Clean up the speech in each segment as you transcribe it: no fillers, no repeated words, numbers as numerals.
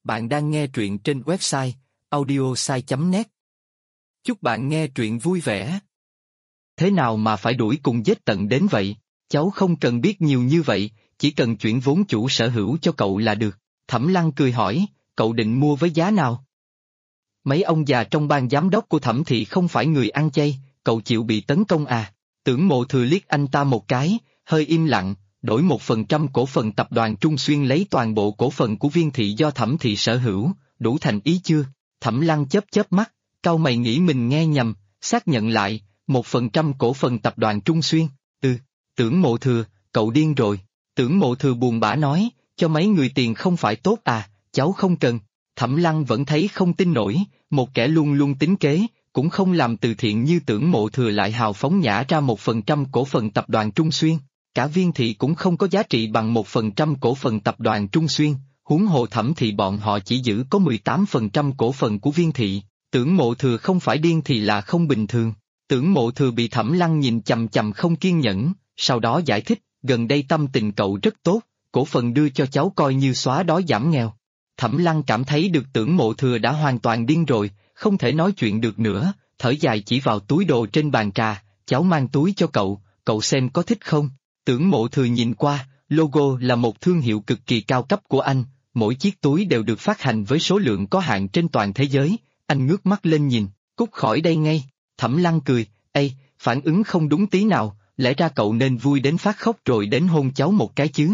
Bạn đang nghe truyện trên website audiosai.net. Chúc bạn nghe truyện vui vẻ. Thế nào mà phải đuổi cùng giết tận đến vậy? Cháu không cần biết nhiều như vậy, chỉ cần chuyển vốn chủ sở hữu cho cậu là được. Thẩm Lăng cười hỏi, cậu định mua với giá nào? Mấy ông già trong ban giám đốc của Thẩm thị không phải người ăn chay, cậu chịu bị tấn công à? Tưởng Mộ Thừa liếc anh ta một cái, hơi im lặng, đổi 1% cổ phần tập đoàn Trung Xuyên lấy toàn bộ cổ phần của Viên thị do Thẩm thị sở hữu, đủ thành ý chưa? Thẩm Lăng chớp chớp mắt, cau mày nghĩ mình nghe nhầm, xác nhận lại, 1% cổ phần tập đoàn Trung Xuyên. Tưởng Mộ Thừa, cậu điên rồi. Tưởng Mộ Thừa buồn bã nói, cho mấy người tiền không phải tốt à, cháu không cần. Thẩm Lăng vẫn thấy không tin nổi, một kẻ luôn luôn tính kế, cũng không làm từ thiện như Tưởng Mộ Thừa lại hào phóng nhả ra 1% cổ phần tập đoàn Trung Xuyên. Cả Viên thị cũng không có giá trị bằng 1% cổ phần tập đoàn Trung Xuyên, huống hồ Thẩm thị bọn họ chỉ giữ có 18% cổ phần của Viên thị. Tưởng Mộ Thừa không phải điên thì là không bình thường. Tưởng Mộ Thừa bị Thẩm Lăng nhìn chằm chằm không kiên nhẫn, sau đó giải thích, gần đây tâm tình cậu rất tốt, cổ phần đưa cho cháu coi như xóa đói giảm nghèo. Thẩm Lăng cảm thấy được Tưởng Mộ Thừa đã hoàn toàn điên rồi, không thể nói chuyện được nữa, thở dài chỉ vào túi đồ trên bàn trà, cháu mang túi cho cậu xem có thích không? Tưởng Mộ Thừa nhìn qua, logo là một thương hiệu cực kỳ cao cấp của anh, mỗi chiếc túi đều được phát hành với số lượng có hạn trên toàn thế giới, anh ngước mắt lên nhìn, cút khỏi đây ngay. Thẩm Lăng cười, ây, phản ứng không đúng tí nào, lẽ ra cậu nên vui đến phát khóc rồi đến hôn cháu một cái chứ.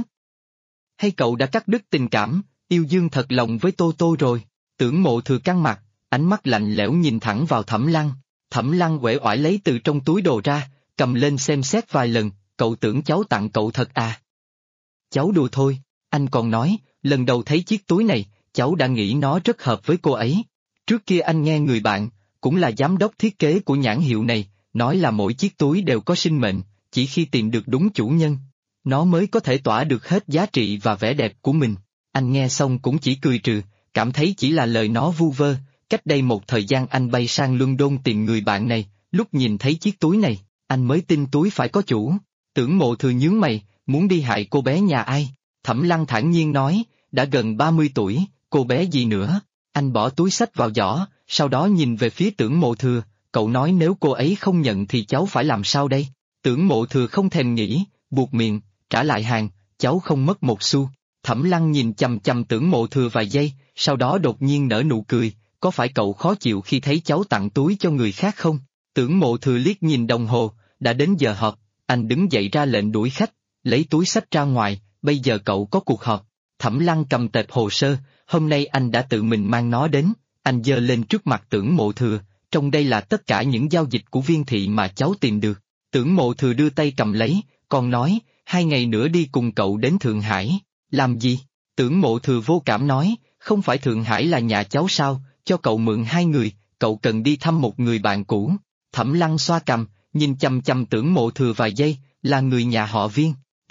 Hay cậu đã cắt đứt tình cảm, yêu dương thật lòng với Tô Tô rồi? Tưởng Mộ Thừa căng mặt, ánh mắt lạnh lẽo nhìn thẳng vào Thẩm Lăng. Thẩm Lăng uể oải lấy từ trong túi đồ ra, cầm lên xem xét vài lần, cậu tưởng cháu tặng cậu thật à? Cháu đùa thôi, anh còn nói, lần đầu thấy chiếc túi này, cháu đã nghĩ nó rất hợp với cô ấy. Trước kia anh nghe người bạn, cũng là giám đốc thiết kế của nhãn hiệu này, nói là mỗi chiếc túi đều có sinh mệnh, chỉ khi tìm được đúng chủ nhân, nó mới có thể tỏa được hết giá trị và vẻ đẹp của mình. Anh nghe xong cũng chỉ cười trừ, cảm thấy chỉ là lời nó vu vơ. Cách đây một thời gian anh bay sang London tìm người bạn này, lúc nhìn thấy chiếc túi này, anh mới tin túi phải có chủ. Tưởng Mộ Thừa nhướng mày, muốn đi hại cô bé nhà ai? Thẩm Lăng thản nhiên nói, đã gần 30 tuổi, cô bé gì nữa? Anh bỏ túi xách vào giỏ, sau đó nhìn về phía Tưởng Mộ Thừa, cậu nói nếu cô ấy không nhận thì cháu phải làm sao đây? Tưởng Mộ Thừa không thèm nghĩ, buộc miệng, trả lại hàng, cháu không mất một xu. Thẩm Lăng nhìn chằm chằm Tưởng Mộ Thừa vài giây, sau đó đột nhiên nở nụ cười, có phải cậu khó chịu khi thấy cháu tặng túi cho người khác không? Tưởng Mộ Thừa liếc nhìn đồng hồ, đã đến giờ họp, anh đứng dậy ra lệnh đuổi khách, lấy túi xách ra ngoài, bây giờ cậu có cuộc họp. Thẩm Lăng cầm tệp hồ sơ, hôm nay anh đã tự mình mang nó đến, anh giơ lên trước mặt Tưởng Mộ Thừa, trong đây là tất cả những giao dịch của Viên thị mà cháu tìm được. Tưởng Mộ Thừa đưa tay cầm lấy, còn nói, 2 ngày nữa đi cùng cậu đến Thượng Hải. Làm gì? Tưởng Mộ Thừa vô cảm nói, không phải Thượng Hải là nhà cháu sao, cho cậu mượn 2 người, cậu cần đi thăm một người bạn cũ. Thẩm Lăng xoa cằm, nhìn chằm chằm Tưởng Mộ Thừa vài giây, là người nhà họ Viên.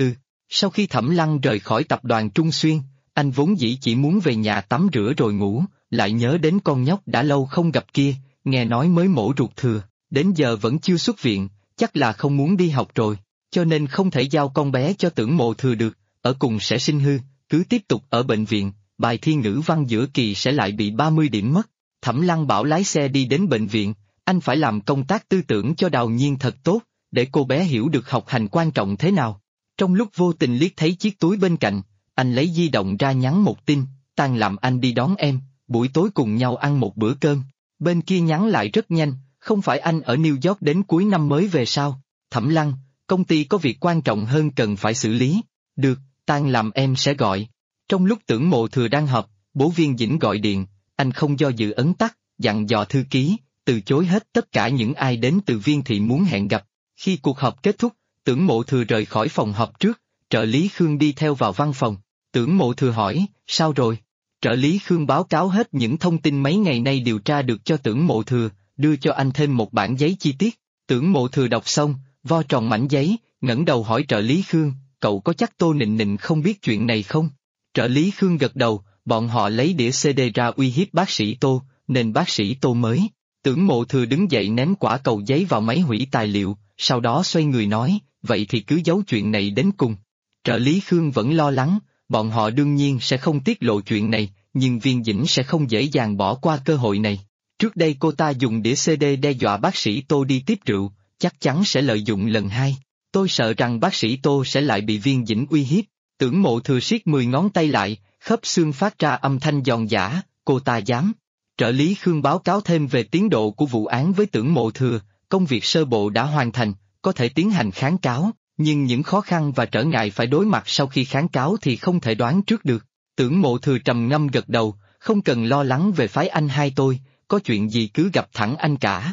Sau khi Thẩm Lăng rời khỏi tập đoàn Trung Xuyên, anh vốn dĩ chỉ muốn về nhà tắm rửa rồi ngủ, lại nhớ đến con nhóc đã lâu không gặp kia, nghe nói mới mổ ruột thừa, đến giờ vẫn chưa xuất viện, chắc là không muốn đi học rồi, cho nên không thể giao con bé cho Tưởng Mộ Thừa được, ở cùng sẽ sinh hư, cứ tiếp tục ở bệnh viện, bài thi ngữ văn giữa kỳ sẽ lại bị 30 điểm mất. Thẩm Lăng bảo lái xe đi đến bệnh viện, anh phải làm công tác tư tưởng cho Đào Nhiên thật tốt, để cô bé hiểu được học hành quan trọng thế nào. Trong lúc vô tình liếc thấy chiếc túi bên cạnh, anh lấy di động ra nhắn một tin, tan làm anh đi đón em, buổi tối cùng nhau ăn một bữa cơm. Bên kia nhắn lại rất nhanh, không phải anh ở New York đến cuối năm mới về sao? Thẩm Lăng, công ty có việc quan trọng hơn cần phải xử lý. Được, tan làm em sẽ gọi. Trong lúc Tưởng Mộ Thừa đang họp, bố Viên Dĩnh gọi điện, anh không do dự ấn tắt, dặn dò thư ký, từ chối hết tất cả những ai đến từ Viên thị muốn hẹn gặp. Khi cuộc họp kết thúc, Tưởng Mộ Thừa rời khỏi phòng họp trước, trợ lý Khương đi theo vào văn phòng. Tưởng Mộ Thừa hỏi, sao rồi? Trợ lý Khương báo cáo hết những thông tin mấy ngày nay điều tra được cho Tưởng Mộ Thừa, đưa cho anh thêm một bản giấy chi tiết. Tưởng Mộ Thừa đọc xong, vo tròn mảnh giấy, ngẩng đầu hỏi trợ lý Khương, cậu có chắc Tô Nịnh Nịnh không biết chuyện này không? Trợ lý Khương gật đầu, bọn họ lấy đĩa CD ra uy hiếp bác sĩ Tô, nên bác sĩ Tô mới. Tưởng Mộ Thừa đứng dậy ném quả cầu giấy vào máy hủy tài liệu, sau đó xoay người nói, vậy thì cứ giấu chuyện này đến cùng. Trợ lý Khương vẫn lo lắng, bọn họ đương nhiên sẽ không tiết lộ chuyện này, nhưng Viên Dĩnh sẽ không dễ dàng bỏ qua cơ hội này. Trước đây cô ta dùng đĩa CD đe dọa bác sĩ Tô đi tiếp rượu, chắc chắn sẽ lợi dụng lần hai. Tôi sợ rằng bác sĩ Tô sẽ lại bị Viên Dĩnh uy hiếp. Tưởng Mộ Thừa siết 10 ngón tay lại, khớp xương phát ra âm thanh giòn giã, cô ta dám. Trợ lý Khương báo cáo thêm về tiến độ của vụ án với Tưởng Mộ Thừa, công việc sơ bộ đã hoàn thành, có thể tiến hành kháng cáo, nhưng những khó khăn và trở ngại phải đối mặt sau khi kháng cáo thì không thể đoán trước được. Tưởng Mộ Thừa trầm ngâm gật đầu, không cần lo lắng về phái anh hai tôi, có chuyện gì cứ gặp thẳng anh cả.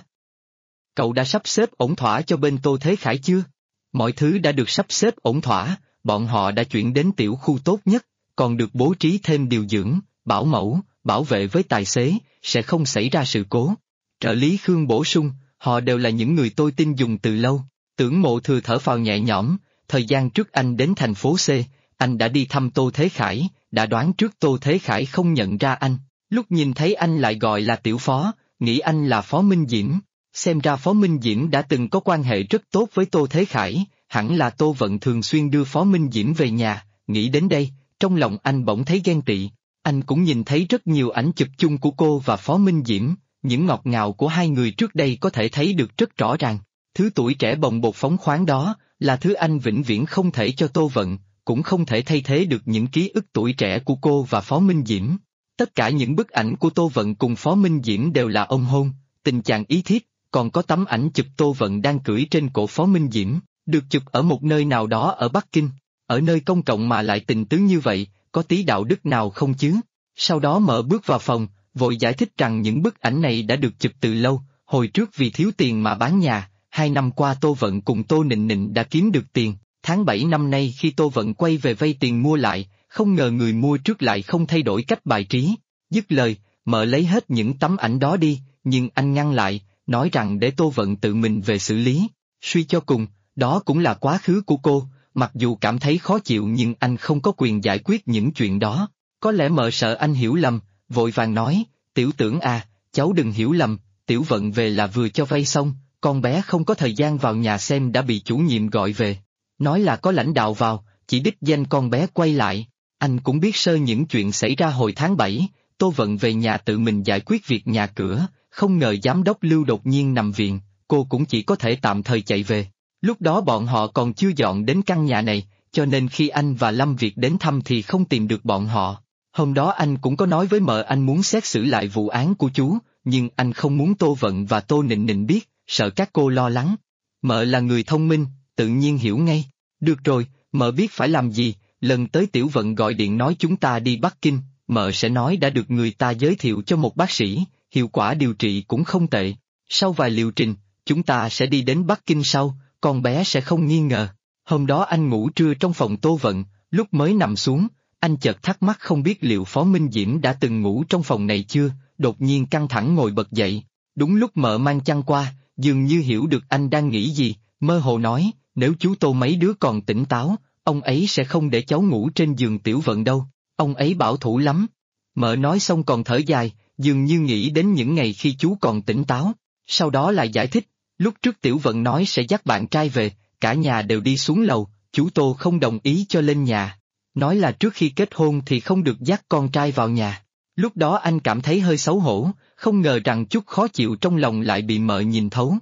Cậu đã sắp xếp ổn thỏa cho bên Tô Thế Khải chưa? Mọi thứ đã được sắp xếp ổn thỏa, bọn họ đã chuyển đến tiểu khu tốt nhất, còn được bố trí thêm điều dưỡng, bảo mẫu, bảo vệ với tài xế, sẽ không xảy ra sự cố. Trợ lý Khương bổ sung, họ đều là những người tôi tin dùng từ lâu. Tưởng Mộ Thừa thở phào nhẹ nhõm, thời gian trước anh đến thành phố C, anh đã đi thăm Tô Thế Khải, đã đoán trước Tô Thế Khải không nhận ra anh, lúc nhìn thấy anh lại gọi là tiểu phó, nghĩ anh là Phó Minh Diễm. Xem ra Phó Minh Diễm đã từng có quan hệ rất tốt với Tô Thế Khải, hẳn là Tô Vận thường xuyên đưa Phó Minh Diễm về nhà, nghĩ đến đây, trong lòng anh bỗng thấy ghen tị. Anh cũng nhìn thấy rất nhiều ảnh chụp chung của cô và Phó Minh Diễm, những ngọt ngào của hai người trước đây có thể thấy được rất rõ ràng. Thứ tuổi trẻ bồng bột phóng khoáng đó, là thứ anh vĩnh viễn không thể cho Tô Vận, cũng không thể thay thế được những ký ức tuổi trẻ của cô và Phó Minh Diễm. Tất cả những bức ảnh của Tô Vận cùng Phó Minh Diễm đều là ôm hôn, tình chàng ý thiếp, còn có tấm ảnh chụp Tô Vận đang cưỡi trên cổ Phó Minh Diễm, được chụp ở một nơi nào đó ở Bắc Kinh, ở nơi công cộng mà lại tình tứ như vậy, có tí đạo đức nào không chứ? Sau đó Mở bước vào phòng, vội giải thích rằng những bức ảnh này đã được chụp từ lâu, hồi trước vì thiếu tiền mà bán nhà, 2 năm qua Tô Vận cùng Tô Nịnh Nịnh đã kiếm được tiền, tháng 7 năm nay khi Tô Vận quay về vay tiền mua lại, không ngờ người mua trước lại không thay đổi cách bài trí. Dứt lời, Mở lấy hết những tấm ảnh đó đi, nhưng anh ngăn lại, nói rằng để Tô Vận tự mình về xử lý. Suy cho cùng, đó cũng là quá khứ của cô, mặc dù cảm thấy khó chịu nhưng anh không có quyền giải quyết những chuyện đó. Có lẽ Mợ sợ anh hiểu lầm, vội vàng nói, Tiểu Tưởng à, cháu đừng hiểu lầm, Tiểu Vận về là vừa cho vay xong, con bé không có thời gian vào nhà xem đã bị chủ nhiệm gọi về. Nói là có lãnh đạo vào, chỉ đích danh con bé quay lại. Anh cũng biết sơ những chuyện xảy ra hồi tháng 7, Tô Vận về nhà tự mình giải quyết việc nhà cửa, không ngờ giám đốc Lưu đột nhiên nằm viện, cô cũng chỉ có thể tạm thời chạy về. Lúc đó bọn họ còn chưa dọn đến căn nhà này, cho nên khi anh và Lâm Việt đến thăm thì không tìm được bọn họ. Hôm đó anh cũng có nói với Mợ anh muốn xét xử lại vụ án của chú, nhưng anh không muốn Tô Vận và Tô Nịnh Nịnh biết, sợ các cô lo lắng. Mợ là người thông minh, tự nhiên hiểu ngay. Được rồi, Mợ biết phải làm gì, lần tới Tiểu Vận gọi điện nói chúng ta đi Bắc Kinh, Mợ sẽ nói đã được người ta giới thiệu cho một bác sĩ, hiệu quả điều trị cũng không tệ. Sau vài liệu trình, chúng ta sẽ đi đến Bắc Kinh sau, con bé sẽ không nghi ngờ. Hôm đó anh ngủ trưa trong phòng Tô Vận, lúc mới nằm xuống, anh chợt thắc mắc không biết liệu Phó Minh Diễm đã từng ngủ trong phòng này chưa, đột nhiên căng thẳng ngồi bật dậy. Đúng lúc Mợ mang chăn qua, dường như hiểu được anh đang nghĩ gì, mơ hồ nói, nếu chú Tô mấy đứa còn tỉnh táo, ông ấy sẽ không để cháu ngủ trên giường Tiểu Vận đâu, ông ấy bảo thủ lắm. Mợ nói xong còn thở dài, dường như nghĩ đến những ngày khi chú còn tỉnh táo, sau đó lại giải thích, lúc trước Tiểu Vận nói sẽ dắt bạn trai về, cả nhà đều đi xuống lầu, chú Tô không đồng ý cho lên nhà. Nói là trước khi kết hôn thì không được dắt con trai vào nhà. Lúc đó anh cảm thấy hơi xấu hổ, không ngờ rằng chút khó chịu trong lòng lại bị Mợ nhìn thấu.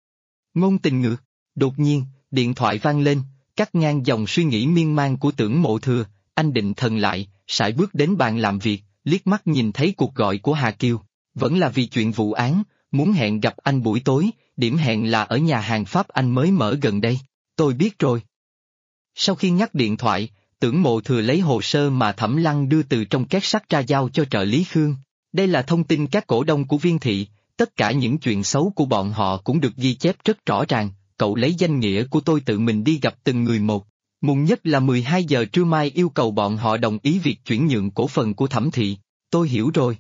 Ngôn tình ngược, đột nhiên, điện thoại vang lên, cắt ngang dòng suy nghĩ miên man của Tưởng Mộ Thừa, anh định thần lại, sải bước đến bàn làm việc, liếc mắt nhìn thấy cuộc gọi của Hà Kiều, vẫn là vì chuyện vụ án, muốn hẹn gặp anh buổi tối, điểm hẹn là ở nhà hàng Pháp anh mới mở gần đây, tôi biết rồi. Sau khi ngắt điện thoại, Tưởng Mộ Thừa lấy hồ sơ mà Thẩm Lăng đưa từ trong két sắt ra giao cho trợ lý Khương. Đây là thông tin các cổ đông của Viên Thị, tất cả những chuyện xấu của bọn họ cũng được ghi chép rất rõ ràng, cậu lấy danh nghĩa của tôi tự mình đi gặp từng người một. Muộn nhất là 12 giờ trưa mai yêu cầu bọn họ đồng ý việc chuyển nhượng cổ phần của Thẩm Thị, tôi hiểu rồi.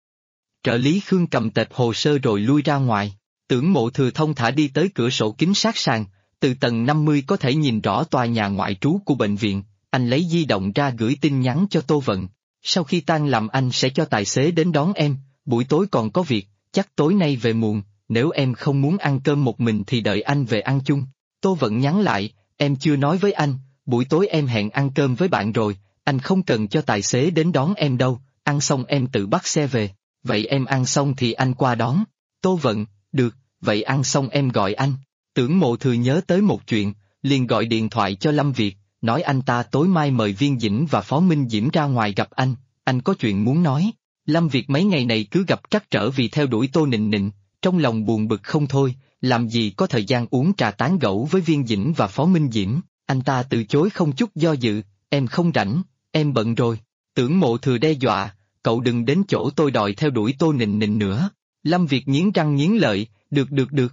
Trợ lý Khương cầm tệp hồ sơ rồi lui ra ngoài, Tưởng Mộ Thừa thông thả đi tới cửa sổ kính sát sàn, từ tầng 50 có thể nhìn rõ tòa nhà ngoại trú của bệnh viện, anh lấy di động ra gửi tin nhắn cho Tô Vận. Sau khi tan làm anh sẽ cho tài xế đến đón em, buổi tối còn có việc, chắc tối nay về muộn, nếu em không muốn ăn cơm một mình thì đợi anh về ăn chung. Tô Vận nhắn lại, em chưa nói với anh, buổi tối em hẹn ăn cơm với bạn rồi, anh không cần cho tài xế đến đón em đâu, ăn xong em tự bắt xe về, vậy em ăn xong thì anh qua đón. Tô Vận, được, vậy ăn xong em gọi anh. Tưởng Mộ Thừa nhớ tới một chuyện, liền gọi điện thoại cho Lâm Việt, nói anh ta tối mai mời Viên Dĩnh và Phó Minh Diễm ra ngoài gặp anh có chuyện muốn nói. Lâm Việt mấy ngày này cứ gặp trắc trở vì theo đuổi Tô Nịnh Nịnh, trong lòng buồn bực không thôi, làm gì có thời gian uống trà tán gẫu với Viên Dĩnh và Phó Minh Diễm, anh ta từ chối không chút do dự, em không rảnh, em bận rồi. Tưởng Mộ Thừa đe dọa, cậu đừng đến chỗ tôi đòi theo đuổi Tô Nịnh Nịnh nữa. Lâm Việt nghiến răng nghiến lợi, được.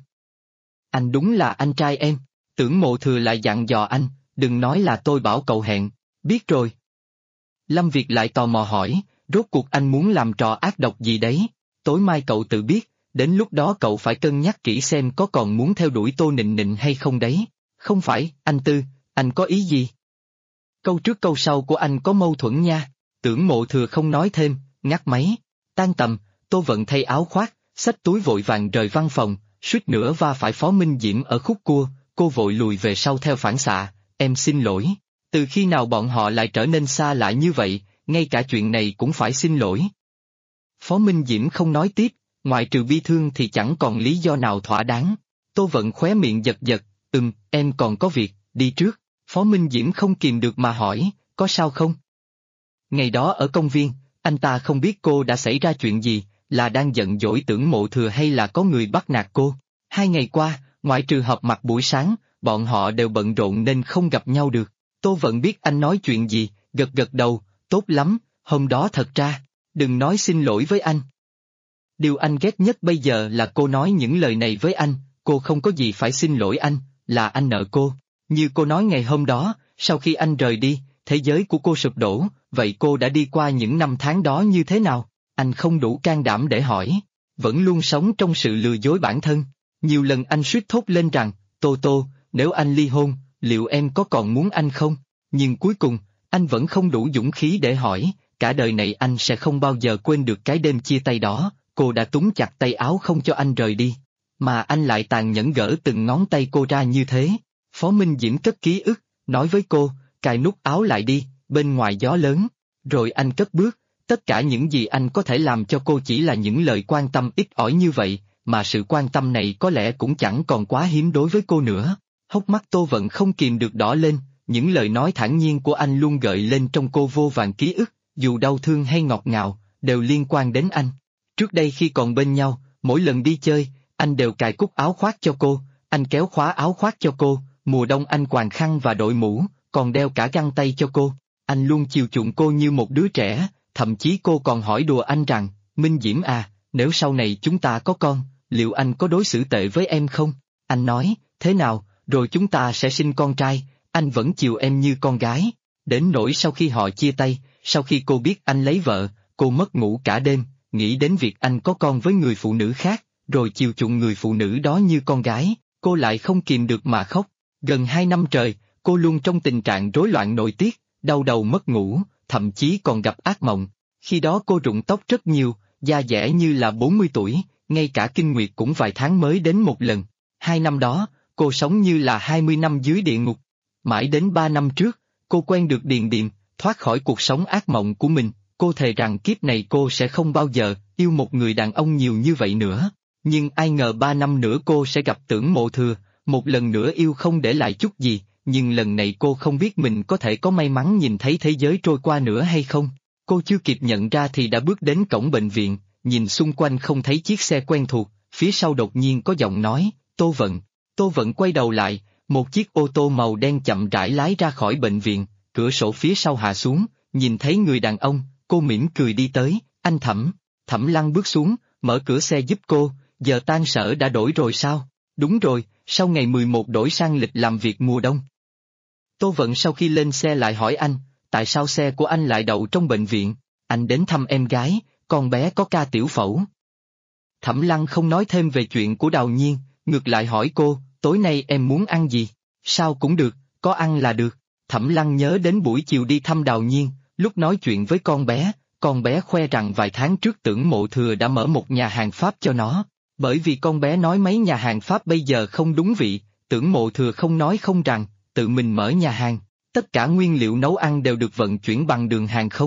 Anh đúng là anh trai em. Tưởng Mộ Thừa lại dặn dò anh, đừng nói là tôi bảo cậu hẹn, biết rồi. Lâm Việt lại tò mò hỏi, rốt cuộc anh muốn làm trò ác độc gì đấy, tối mai cậu tự biết, đến lúc đó cậu phải cân nhắc kỹ xem có còn muốn theo đuổi Tô Nịnh Nịnh hay không đấy. Không phải, anh Tư, anh có ý gì? Câu trước câu sau của anh có mâu thuẫn nha. Tưởng Mộ Thừa không nói thêm, ngắt máy. Tan tầm, Tô Vận thay áo khoác, xách túi vội vàng rời văn phòng, suýt nữa va phải Phó Minh Diễm ở khúc cua, cô vội lùi về sau theo phản xạ, em xin lỗi. Từ khi nào bọn họ lại trở nên xa lạ như vậy, ngay cả chuyện này cũng phải xin lỗi. Phó Minh Diễm không nói tiếp, ngoại trừ bi thương thì chẳng còn lý do nào thỏa đáng. Tô Vận khóe miệng giật, em còn có việc, đi trước. Phó Minh Diễm không kìm được mà hỏi, có sao không? Ngày đó ở công viên, anh ta không biết cô đã xảy ra chuyện gì, là đang giận dỗi Tưởng Mộ Thừa hay là có người bắt nạt cô. 2 ngày qua, ngoại trừ họp mặt buổi sáng, bọn họ đều bận rộn nên không gặp nhau được. Tô Vận biết anh nói chuyện gì, gật đầu, tốt lắm, hôm đó thật ra, đừng nói xin lỗi với anh. Điều anh ghét nhất bây giờ là cô nói những lời này với anh, cô không có gì phải xin lỗi anh, là anh nợ cô. Như cô nói ngày hôm đó, sau khi anh rời đi, thế giới của cô sụp đổ, vậy cô đã đi qua những năm tháng đó như thế nào? Anh không đủ can đảm để hỏi, vẫn luôn sống trong sự lừa dối bản thân. Nhiều lần anh suýt thốt lên rằng, Tô, nếu anh ly hôn, liệu em có còn muốn anh không? Nhưng cuối cùng, anh vẫn không đủ dũng khí để hỏi, cả đời này anh sẽ không bao giờ quên được cái đêm chia tay đó, cô đã túm chặt tay áo không cho anh rời đi. Mà anh lại tàn nhẫn gỡ từng ngón tay cô ra như thế. Phó Minh Diễm cất ký ức, nói với cô, cài nút áo lại đi, bên ngoài gió lớn. Rồi anh cất bước, tất cả những gì anh có thể làm cho cô chỉ là những lời quan tâm ít ỏi như vậy, mà sự quan tâm này có lẽ cũng chẳng còn quá hiếm đối với cô nữa. Hốc mắt Tô Vận không kìm được đỏ lên, những lời nói thản nhiên của anh luôn gợi lên trong cô vô vàn ký ức, dù đau thương hay ngọt ngào, đều liên quan đến anh. Trước đây khi còn bên nhau, mỗi lần đi chơi, anh đều cài cúc áo khoác cho cô, anh kéo khóa áo khoác cho cô, mùa đông anh quàng khăn và đội mũ, còn đeo cả găng tay cho cô. Anh luôn chiều chuộng cô như một đứa trẻ, thậm chí cô còn hỏi đùa anh rằng, Minh Diễm à, nếu sau này chúng ta có con, liệu anh có đối xử tệ với em không? Anh nói, thế nào, rồi chúng ta sẽ sinh con trai, anh vẫn chiều em như con gái. Đến nỗi sau khi họ chia tay, sau khi cô biết anh lấy vợ, cô mất ngủ cả đêm, nghĩ đến việc anh có con với người phụ nữ khác, rồi chiều chuộng người phụ nữ đó như con gái, cô lại không kìm được mà khóc. Gần 2 năm trời, cô luôn trong tình trạng rối loạn nội tiết, đau đầu mất ngủ, thậm chí còn gặp ác mộng. Khi đó cô rụng tóc rất nhiều, da dẻ như là 40 tuổi, ngay cả kinh nguyệt cũng vài tháng mới đến một lần. 2 năm đó, cô sống như là 20 năm dưới địa ngục. Mãi đến 3 năm trước, cô quen được Điền Điềm, thoát khỏi cuộc sống ác mộng của mình, cô thề rằng kiếp này cô sẽ không bao giờ yêu một người đàn ông nhiều như vậy nữa. Nhưng ai ngờ 3 năm nữa cô sẽ gặp Tưởng Mộ Thừa, một lần nữa yêu không để lại chút gì, nhưng lần này cô không biết mình có thể có may mắn nhìn thấy thế giới trôi qua nữa hay không. Cô chưa kịp nhận ra thì đã bước đến cổng bệnh viện, nhìn xung quanh không thấy chiếc xe quen thuộc, phía sau đột nhiên có giọng nói, Tô Vận. Tô Vận quay đầu lại, một chiếc ô tô màu đen chậm rãi lái ra khỏi bệnh viện, cửa sổ phía sau hạ xuống, nhìn thấy người đàn ông, cô mỉm cười đi tới, anh Thẩm. Thẩm Lăng bước xuống, mở cửa xe giúp cô, giờ tan sở đã đổi rồi sao? Đúng rồi, sau ngày 11 đổi sang lịch làm việc mùa đông. Tô Vận sau khi lên xe lại hỏi anh, tại sao xe của anh lại đậu trong bệnh viện? Anh đến thăm em gái, con bé có ca tiểu phẫu. Thẩm Lăng không nói thêm về chuyện của Đào Nhiên, ngược lại hỏi cô, tối nay em muốn ăn gì? Sao cũng được, có ăn là được. Thẩm Lăng nhớ đến buổi chiều đi thăm Đào Nhiên, lúc nói chuyện với con bé khoe rằng vài tháng trước Tưởng Mộ Thừa đã mở một nhà hàng Pháp cho nó. Bởi vì con bé nói mấy nhà hàng Pháp bây giờ không đúng vị, Tưởng Mộ Thừa không nói không rằng, tự mình mở nhà hàng, tất cả nguyên liệu nấu ăn đều được vận chuyển bằng đường hàng không.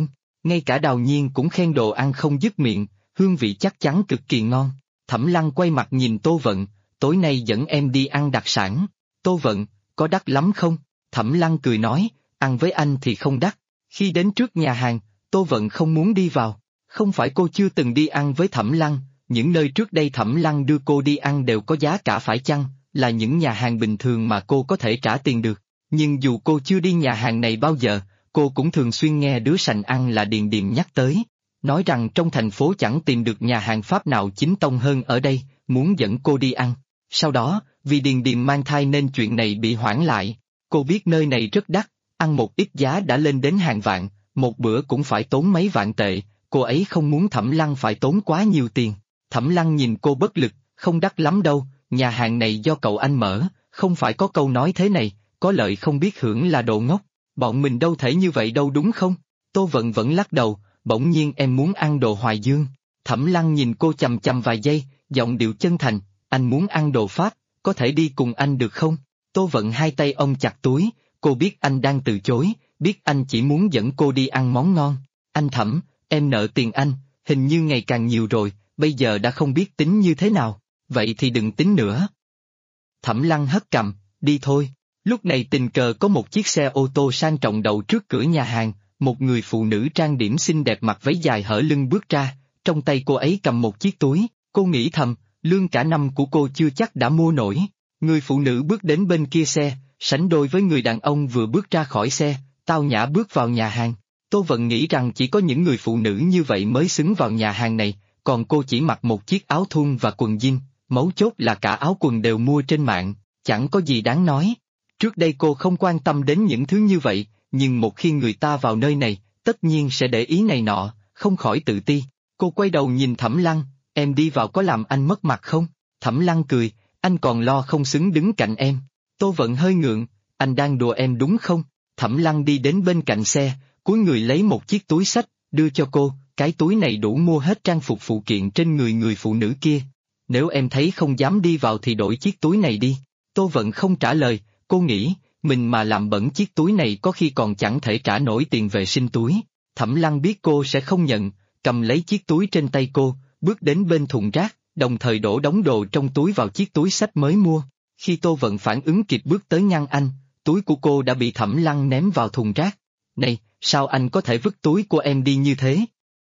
Ngay cả Đào Nhiên cũng khen đồ ăn không dứt miệng, hương vị chắc chắn cực kỳ ngon. Thẩm Lăng quay mặt nhìn Tô Vận, tối nay dẫn em đi ăn đặc sản. Tô Vận, có đắt lắm không? Thẩm Lăng cười nói, ăn với anh thì không đắt. Khi đến trước nhà hàng, Tô Vận không muốn đi vào. Không phải cô chưa từng đi ăn với Thẩm Lăng, những nơi trước đây Thẩm Lăng đưa cô đi ăn đều có giá cả phải chăng, là những nhà hàng bình thường mà cô có thể trả tiền được. Nhưng dù cô chưa đi nhà hàng này bao giờ, cô cũng thường xuyên nghe đứa sành ăn là Điền Điềm nhắc tới. Nói rằng trong thành phố chẳng tìm được nhà hàng Pháp nào chính tông hơn ở đây, muốn dẫn cô đi ăn. Sau đó, vì Điền Điềm mang thai nên chuyện này bị hoãn lại. Cô biết nơi này rất đắt, ăn một ít giá đã lên đến hàng vạn, một bữa cũng phải tốn mấy vạn tệ, cô ấy không muốn Thẩm Lăng phải tốn quá nhiều tiền. Thẩm Lăng nhìn cô bất lực, không đắt lắm đâu, nhà hàng này do cậu anh mở, không phải có câu nói thế này, có lợi không biết hưởng là đồ ngốc, bọn mình đâu thể như vậy đâu đúng không? Tô Vận vẫn lắc đầu, bỗng nhiên em muốn ăn đồ Hoài Dương. Thẩm Lăng nhìn cô chằm chằm vài giây, giọng điệu chân thành, anh muốn ăn đồ Pháp, có thể đi cùng anh được không? Tô Vận hai tay ôm chặt túi, cô biết anh đang từ chối, biết anh chỉ muốn dẫn cô đi ăn món ngon. Anh Thẩm, em nợ tiền anh, hình như ngày càng nhiều rồi, bây giờ đã không biết tính như thế nào, vậy thì đừng tính nữa. Thẩm Lăng hất cằm, đi thôi. Lúc này tình cờ có một chiếc xe ô tô sang trọng đậu trước cửa nhà hàng, một người phụ nữ trang điểm xinh đẹp mặc váy dài hở lưng bước ra, trong tay cô ấy cầm một chiếc túi, cô nghĩ thầm, lương cả năm của cô chưa chắc đã mua nổi. Người phụ nữ bước đến bên kia xe, sánh đôi với người đàn ông vừa bước ra khỏi xe, tao nhã bước vào nhà hàng. Tô Vận nghĩ rằng chỉ có những người phụ nữ như vậy mới xứng vào nhà hàng này, còn cô chỉ mặc một chiếc áo thun và quần jean, mấu chốt là cả áo quần đều mua trên mạng, chẳng có gì đáng nói. Trước đây cô không quan tâm đến những thứ như vậy, nhưng một khi người ta vào nơi này, tất nhiên sẽ để ý này nọ, không khỏi tự ti. Cô quay đầu nhìn Thẩm Lăng, em đi vào có làm anh mất mặt không? Thẩm Lăng cười, anh còn lo không xứng đứng cạnh em. Tô Vận hơi ngượng, anh đang đùa em đúng không? Thẩm Lăng đi đến bên cạnh xe, cúi người lấy một chiếc túi xách, đưa cho cô, cái túi này đủ mua hết trang phục phụ kiện trên người phụ nữ kia. Nếu em thấy không dám đi vào thì đổi chiếc túi này đi. Tô Vận không trả lời, cô nghĩ, mình mà làm bẩn chiếc túi này có khi còn chẳng thể trả nổi tiền vệ sinh túi. Thẩm Lăng biết cô sẽ không nhận, cầm lấy chiếc túi trên tay cô, bước đến bên thùng rác, đồng thời đổ đống đồ trong túi vào chiếc túi xách mới mua. Khi Tô Vận phản ứng kịp bước tới ngăn anh, túi của cô đã bị Thẩm Lăng ném vào thùng rác. Này, sao anh có thể vứt túi của em đi như thế?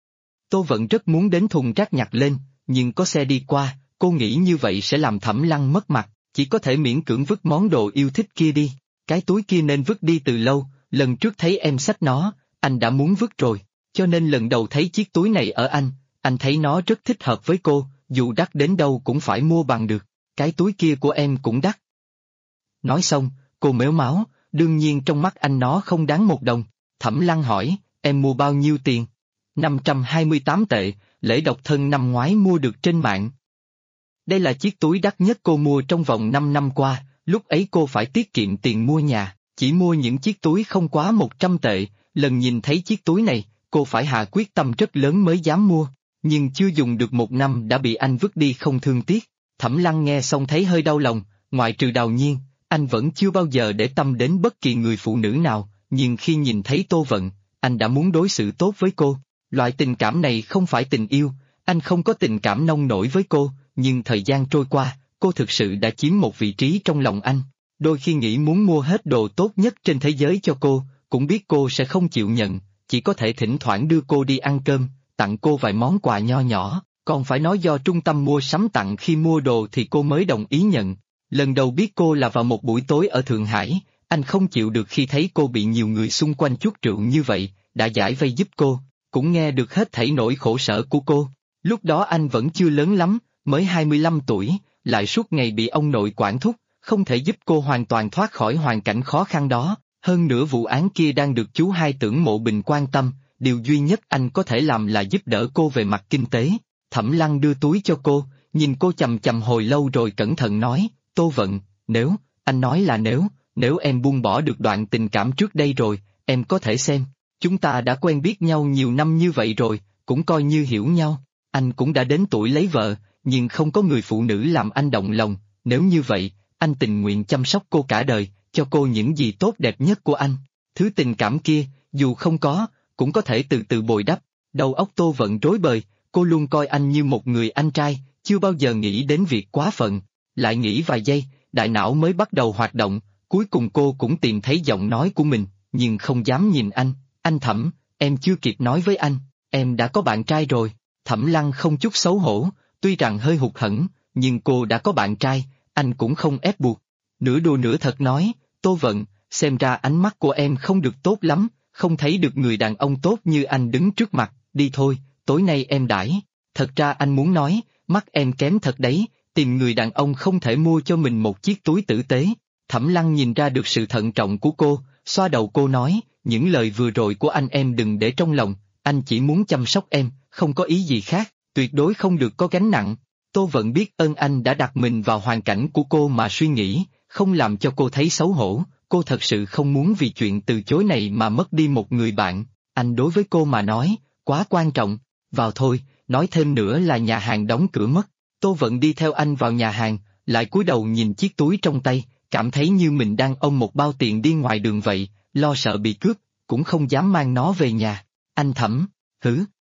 Tô Vận rất muốn đến thùng rác nhặt lên, nhưng có xe đi qua, cô nghĩ như vậy sẽ làm Thẩm Lăng mất mặt, chỉ có thể miễn cưỡng vứt món đồ yêu thích kia đi. Cái túi kia nên vứt đi từ lâu, lần trước thấy em xách nó, anh đã muốn vứt rồi, cho nên lần đầu thấy chiếc túi này ở anh thấy nó rất thích hợp với cô, dù đắt đến đâu cũng phải mua bằng được, cái túi kia của em cũng đắt. Nói xong, cô mếu máo, đương nhiên trong mắt anh nó không đáng một đồng. Thẩm Lăng hỏi, em mua bao nhiêu tiền? 528 tệ, lễ độc thân năm ngoái mua được trên mạng. Đây là chiếc túi đắt nhất cô mua trong vòng 5 năm qua, lúc ấy cô phải tiết kiệm tiền mua nhà, chỉ mua những chiếc túi không quá 100 tệ, lần nhìn thấy chiếc túi này, cô phải hạ quyết tâm rất lớn mới dám mua, nhưng chưa dùng được 1 năm đã bị anh vứt đi không thương tiếc. Thẩm Lăng nghe xong thấy hơi đau lòng, ngoại trừ Đào Nhiên, anh vẫn chưa bao giờ để tâm đến bất kỳ người phụ nữ nào, nhưng khi nhìn thấy Tô Vận, anh đã muốn đối xử tốt với cô. Loại tình cảm này không phải tình yêu, anh không có tình cảm nông nổi với cô, nhưng thời gian trôi qua, cô thực sự đã chiếm một vị trí trong lòng anh. Đôi khi nghĩ muốn mua hết đồ tốt nhất trên thế giới cho cô, cũng biết cô sẽ không chịu nhận, chỉ có thể thỉnh thoảng đưa cô đi ăn cơm, tặng cô vài món quà nho nhỏ, còn phải nói do trung tâm mua sắm tặng khi mua đồ thì cô mới đồng ý nhận. Lần đầu biết cô là vào một buổi tối ở Thượng Hải, anh không chịu được khi thấy cô bị nhiều người xung quanh chuốc rượu như vậy, đã giải vây giúp cô, cũng nghe được hết thảy nỗi khổ sở của cô. Lúc đó anh vẫn chưa lớn lắm, mới 25 tuổi, lại suốt ngày bị ông nội quản thúc, không thể giúp cô hoàn toàn thoát khỏi hoàn cảnh khó khăn đó. Hơn nữa vụ án kia đang được chú hai Tưởng Mộ Bình quan tâm, điều duy nhất anh có thể làm là giúp đỡ cô về mặt kinh tế. Thẩm Lăng đưa túi cho cô, nhìn cô chằm chằm hồi lâu rồi cẩn thận nói, Tô Vận, anh nói là nếu em buông bỏ được đoạn tình cảm trước đây rồi, em có thể xem, chúng ta đã quen biết nhau nhiều năm như vậy rồi, cũng coi như hiểu nhau, anh cũng đã đến tuổi lấy vợ, nhưng không có người phụ nữ làm anh động lòng, nếu như vậy, anh tình nguyện chăm sóc cô cả đời, cho cô những gì tốt đẹp nhất của anh. Thứ tình cảm kia, dù không có, cũng có thể từ từ bồi đắp. Đầu óc Tô Vận rối bời, cô luôn coi anh như một người anh trai, chưa bao giờ nghĩ đến việc quá phận. Lại nghĩ vài giây, đại não mới bắt đầu hoạt động, cuối cùng cô cũng tìm thấy giọng nói của mình, nhưng không dám nhìn anh Thẩm, em chưa kịp nói với anh, em đã có bạn trai rồi. Thẩm Lăng không chút xấu hổ, tuy rằng hơi hụt hẫng, nhưng cô đã có bạn trai, anh cũng không ép buộc. Nửa đùa nửa thật nói, Tô Vận, xem ra ánh mắt của em không được tốt lắm, không thấy được người đàn ông tốt như anh đứng trước mặt, đi thôi, tối nay em đãi. Thật ra anh muốn nói, mắt em kém thật đấy, tìm người đàn ông không thể mua cho mình một chiếc túi tử tế. Thẩm Lăng nhìn ra được sự thận trọng của cô, xoa đầu cô nói, những lời vừa rồi của anh em đừng để trong lòng, anh chỉ muốn chăm sóc em, không có ý gì khác, tuyệt đối không được có gánh nặng. Tô Vận biết ơn anh đã đặt mình vào hoàn cảnh của cô mà suy nghĩ, không làm cho cô thấy xấu hổ, cô thật sự không muốn vì chuyện từ chối này mà mất đi một người bạn, anh đối với cô mà nói, quá quan trọng, vào thôi, nói thêm nữa là nhà hàng đóng cửa mất. Tô Vận đi theo anh vào nhà hàng, lại cúi đầu nhìn chiếc túi trong tay, cảm thấy như mình đang ôm một bao tiền đi ngoài đường vậy, lo sợ bị cướp, cũng không dám mang nó về nhà. Anh Thẩm, hứ.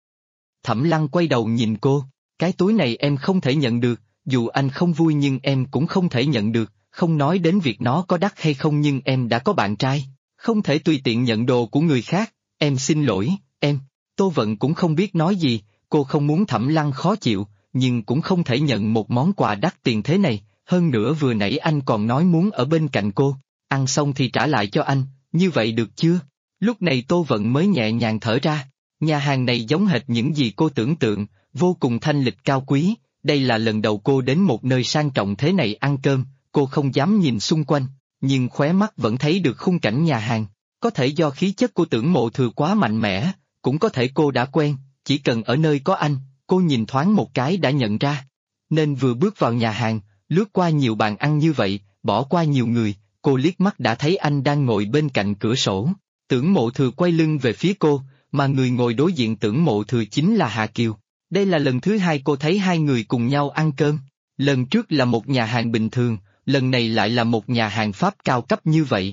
Thẩm Lăng quay đầu nhìn cô, cái túi này em không thể nhận được, dù anh không vui nhưng em cũng không thể nhận được, không nói đến việc nó có đắt hay không nhưng em đã có bạn trai, không thể tùy tiện nhận đồ của người khác, em xin lỗi, em. Tô Vận cũng không biết nói gì, cô không muốn Thẩm Lăng khó chịu, nhưng cũng không thể nhận một món quà đắt tiền thế này, hơn nữa vừa nãy anh còn nói muốn ở bên cạnh cô, ăn xong thì trả lại cho anh, như vậy được chưa? Lúc này Tô Vận mới nhẹ nhàng thở ra, nhà hàng này giống hệt những gì cô tưởng tượng, vô cùng thanh lịch cao quý, đây là lần đầu cô đến một nơi sang trọng thế này ăn cơm, cô không dám nhìn xung quanh, nhưng khóe mắt vẫn thấy được khung cảnh nhà hàng, có thể do khí chất của Tưởng Mộ Thừa quá mạnh mẽ, cũng có thể cô đã quen, chỉ cần ở nơi có anh, cô nhìn thoáng một cái đã nhận ra. Nên vừa bước vào nhà hàng, lướt qua nhiều bàn ăn như vậy, bỏ qua nhiều người, cô liếc mắt đã thấy anh đang ngồi bên cạnh cửa sổ. Tưởng Mộ Thừa quay lưng về phía cô, mà người ngồi đối diện Tưởng Mộ Thừa chính là Hà Kiều. Đây là lần thứ hai cô thấy hai người cùng nhau ăn cơm. Lần trước là một nhà hàng bình thường, lần này lại là một nhà hàng Pháp cao cấp như vậy.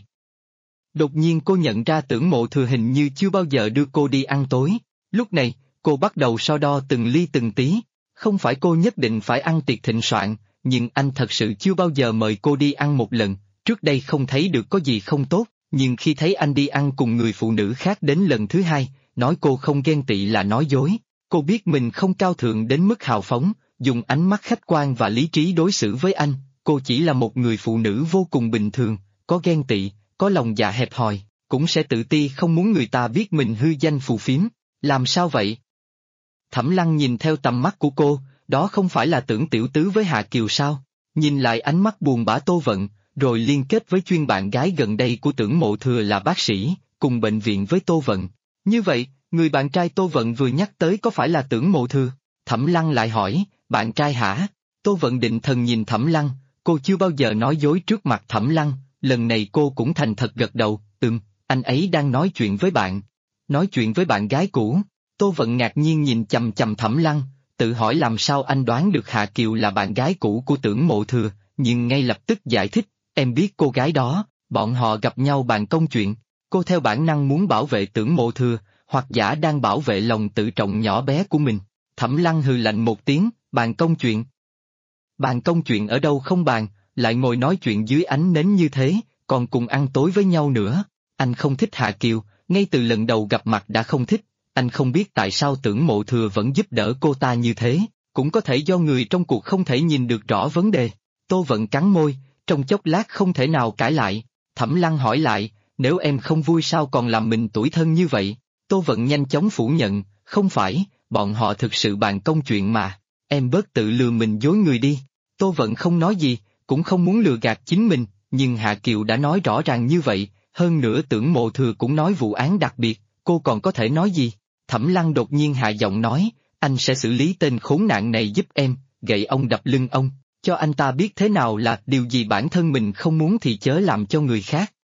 Đột nhiên cô nhận ra Tưởng Mộ Thừa hình như chưa bao giờ đưa cô đi ăn tối. Lúc này, cô bắt đầu so đo từng ly từng tí. Không phải cô nhất định phải ăn tiệc thịnh soạn, nhưng anh thật sự chưa bao giờ mời cô đi ăn một lần. Trước đây không thấy được có gì không tốt, nhưng khi thấy anh đi ăn cùng người phụ nữ khác đến lần thứ hai, nói cô không ghen tị là nói dối. Cô biết mình không cao thượng đến mức hào phóng, dùng ánh mắt khách quan và lý trí đối xử với anh. Cô chỉ là một người phụ nữ vô cùng bình thường, có ghen tị, có lòng dạ hẹp hòi, cũng sẽ tự ti không muốn người ta biết mình hư danh phù phiếm. Làm sao vậy? Thẩm Lăng nhìn theo tầm mắt của cô, đó không phải là Tưởng tiểu tứ với Hạ Kiều sao? Nhìn lại ánh mắt buồn bã Tô Vận, rồi liên kết với chuyên bạn gái gần đây của Tưởng Mộ Thừa là bác sĩ, cùng bệnh viện với Tô Vận. Như vậy, người bạn trai Tô Vận vừa nhắc tới có phải là Tưởng Mộ Thừa? Thẩm Lăng lại hỏi, bạn trai hả? Tô Vận định thần nhìn Thẩm Lăng, cô chưa bao giờ nói dối trước mặt Thẩm Lăng, lần này cô cũng thành thật gật đầu, anh ấy đang nói chuyện với bạn. Nói chuyện với bạn gái cũ. Tô Vận ngạc nhiên nhìn chằm chằm Thẩm Lăng, tự hỏi làm sao anh đoán được Hạ Kiều là bạn gái cũ của Tưởng Mộ Thừa, nhưng ngay lập tức giải thích, em biết cô gái đó, bọn họ gặp nhau bàn công chuyện. Cô theo bản năng muốn bảo vệ Tưởng Mộ Thừa, hoặc giả đang bảo vệ lòng tự trọng nhỏ bé của mình. Thẩm Lăng hừ lạnh một tiếng, bàn công chuyện. Bàn công chuyện ở đâu không bàn, lại ngồi nói chuyện dưới ánh nến như thế, còn cùng ăn tối với nhau nữa. Anh không thích Hạ Kiều, ngay từ lần đầu gặp mặt đã không thích, anh không biết tại sao Tưởng Mộ Thừa vẫn giúp đỡ cô ta như thế, cũng có thể do người trong cuộc không thể nhìn được rõ vấn đề. Tô Vận cắn môi, trong chốc lát không thể nào cãi lại. Thẩm Lăng hỏi lại, nếu em không vui sao còn làm mình tủi thân như vậy? Tô Vận nhanh chóng phủ nhận, không phải, bọn họ thực sự bàn công chuyện mà, em bớt tự lừa mình dối người đi. Tô Vận không nói gì, cũng không muốn lừa gạt chính mình, nhưng Hạ Kiều đã nói rõ ràng như vậy, hơn nữa Tưởng Mộ Thừa cũng nói vụ án đặc biệt, cô còn có thể nói gì? Thẩm Lăng đột nhiên hạ giọng nói, anh sẽ xử lý tên khốn nạn này giúp em, gậy ông đập lưng ông, cho anh ta biết thế nào là điều gì bản thân mình không muốn thì chớ làm cho người khác.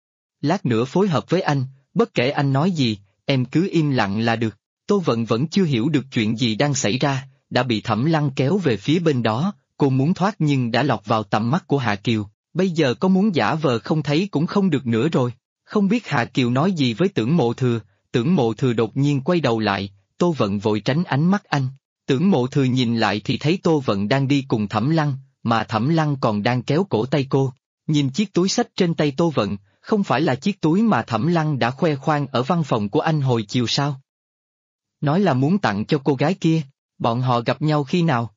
Lát nữa phối hợp với anh, bất kể anh nói gì, em cứ im lặng là được. Tô Vận vẫn chưa hiểu được chuyện gì đang xảy ra, đã bị Thẩm Lăng kéo về phía bên đó, cô muốn thoát nhưng đã lọt vào tầm mắt của Hạ Kiều, bây giờ có muốn giả vờ không thấy cũng không được nữa rồi. Không biết Hạ Kiều nói gì với Tưởng Mộ Thừa, Tưởng Mộ Thừa đột nhiên quay đầu lại, Tô Vận vội tránh ánh mắt anh. Tưởng Mộ Thừa nhìn lại thì thấy Tô Vận đang đi cùng Thẩm Lăng, mà Thẩm Lăng còn đang kéo cổ tay cô. Nhìn chiếc túi xách trên tay Tô Vận, không phải là chiếc túi mà Thẩm Lăng đã khoe khoang ở văn phòng của anh hồi chiều sao? Nói là muốn tặng cho cô gái kia, bọn họ gặp nhau khi nào?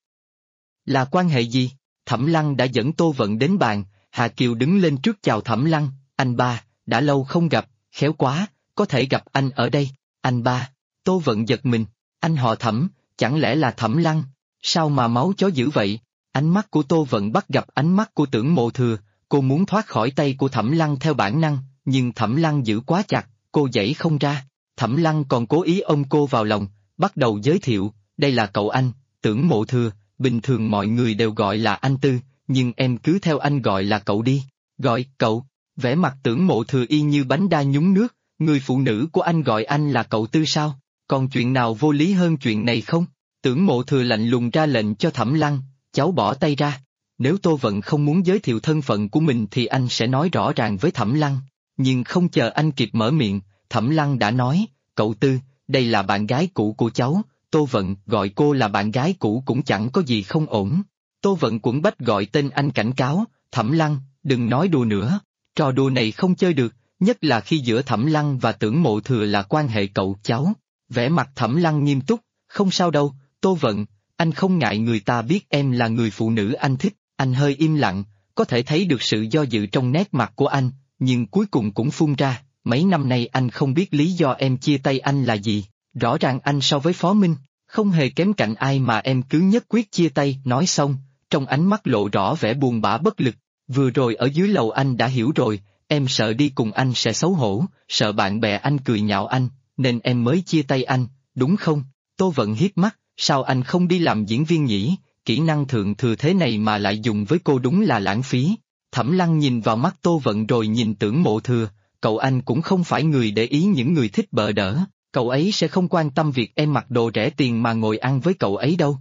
Là quan hệ gì? Thẩm Lăng đã dẫn Tô Vận đến bàn, Hà Kiều đứng lên trước chào Thẩm Lăng, anh ba, đã lâu không gặp, khéo quá, có thể gặp anh ở đây, anh ba. Tô Vận giật mình, anh họ Thẩm, chẳng lẽ là Thẩm Lăng, sao mà máu chó dữ vậy? Ánh mắt của Tô Vận bắt gặp ánh mắt của Tưởng Mộ Thừa, cô muốn thoát khỏi tay của Thẩm Lăng theo bản năng, nhưng Thẩm Lăng giữ quá chặt, cô giãy không ra. Thẩm Lăng còn cố ý ôm cô vào lòng, bắt đầu giới thiệu, đây là cậu anh, Tưởng Mộ Thừa, bình thường mọi người đều gọi là anh Tư, nhưng em cứ theo anh gọi là cậu đi. Gọi cậu, vẻ mặt Tưởng Mộ Thừa y như bánh đa nhúng nước, người phụ nữ của anh gọi anh là cậu Tư sao? Còn chuyện nào vô lý hơn chuyện này không? Tưởng Mộ Thừa lạnh lùng ra lệnh cho Thẩm Lăng, cháu bỏ tay ra. Nếu Tô Vận không muốn giới thiệu thân phận của mình thì anh sẽ nói rõ ràng với Thẩm Lăng. Nhưng không chờ anh kịp mở miệng, Thẩm Lăng đã nói, cậu Tư, đây là bạn gái cũ của cháu, Tô Vận gọi cô là bạn gái cũ cũng chẳng có gì không ổn. Tô Vận quẫn bách gọi tên anh cảnh cáo, Thẩm Lăng, đừng nói đùa nữa, trò đùa này không chơi được, nhất là khi giữa Thẩm Lăng và Tưởng Mộ Thừa là quan hệ cậu cháu. Vẻ mặt Thẩm Lăng nghiêm túc, không sao đâu, Tô Vận, anh không ngại người ta biết em là người phụ nữ anh thích. Anh hơi im lặng, có thể thấy được sự do dự trong nét mặt của anh, nhưng cuối cùng cũng phun ra, mấy năm nay anh không biết lý do em chia tay anh là gì, rõ ràng anh so với Phó Minh, không hề kém cạnh ai mà em cứ nhất quyết chia tay. Nói xong, trong ánh mắt lộ rõ vẻ buồn bã bất lực, vừa rồi ở dưới lầu anh đã hiểu rồi, em sợ đi cùng anh sẽ xấu hổ, sợ bạn bè anh cười nhạo anh, nên em mới chia tay anh, đúng không? Tô Vận hiếp mắt, sao anh không đi làm diễn viên nhỉ? Kỹ năng thượng thừa thế này mà lại dùng với cô đúng là lãng phí. Thẩm Lăng nhìn vào mắt Tô Vận rồi nhìn Tưởng Mộ Thừa, cậu anh cũng không phải người để ý những người thích bợ đỡ, cậu ấy sẽ không quan tâm việc em mặc đồ rẻ tiền mà ngồi ăn với cậu ấy đâu.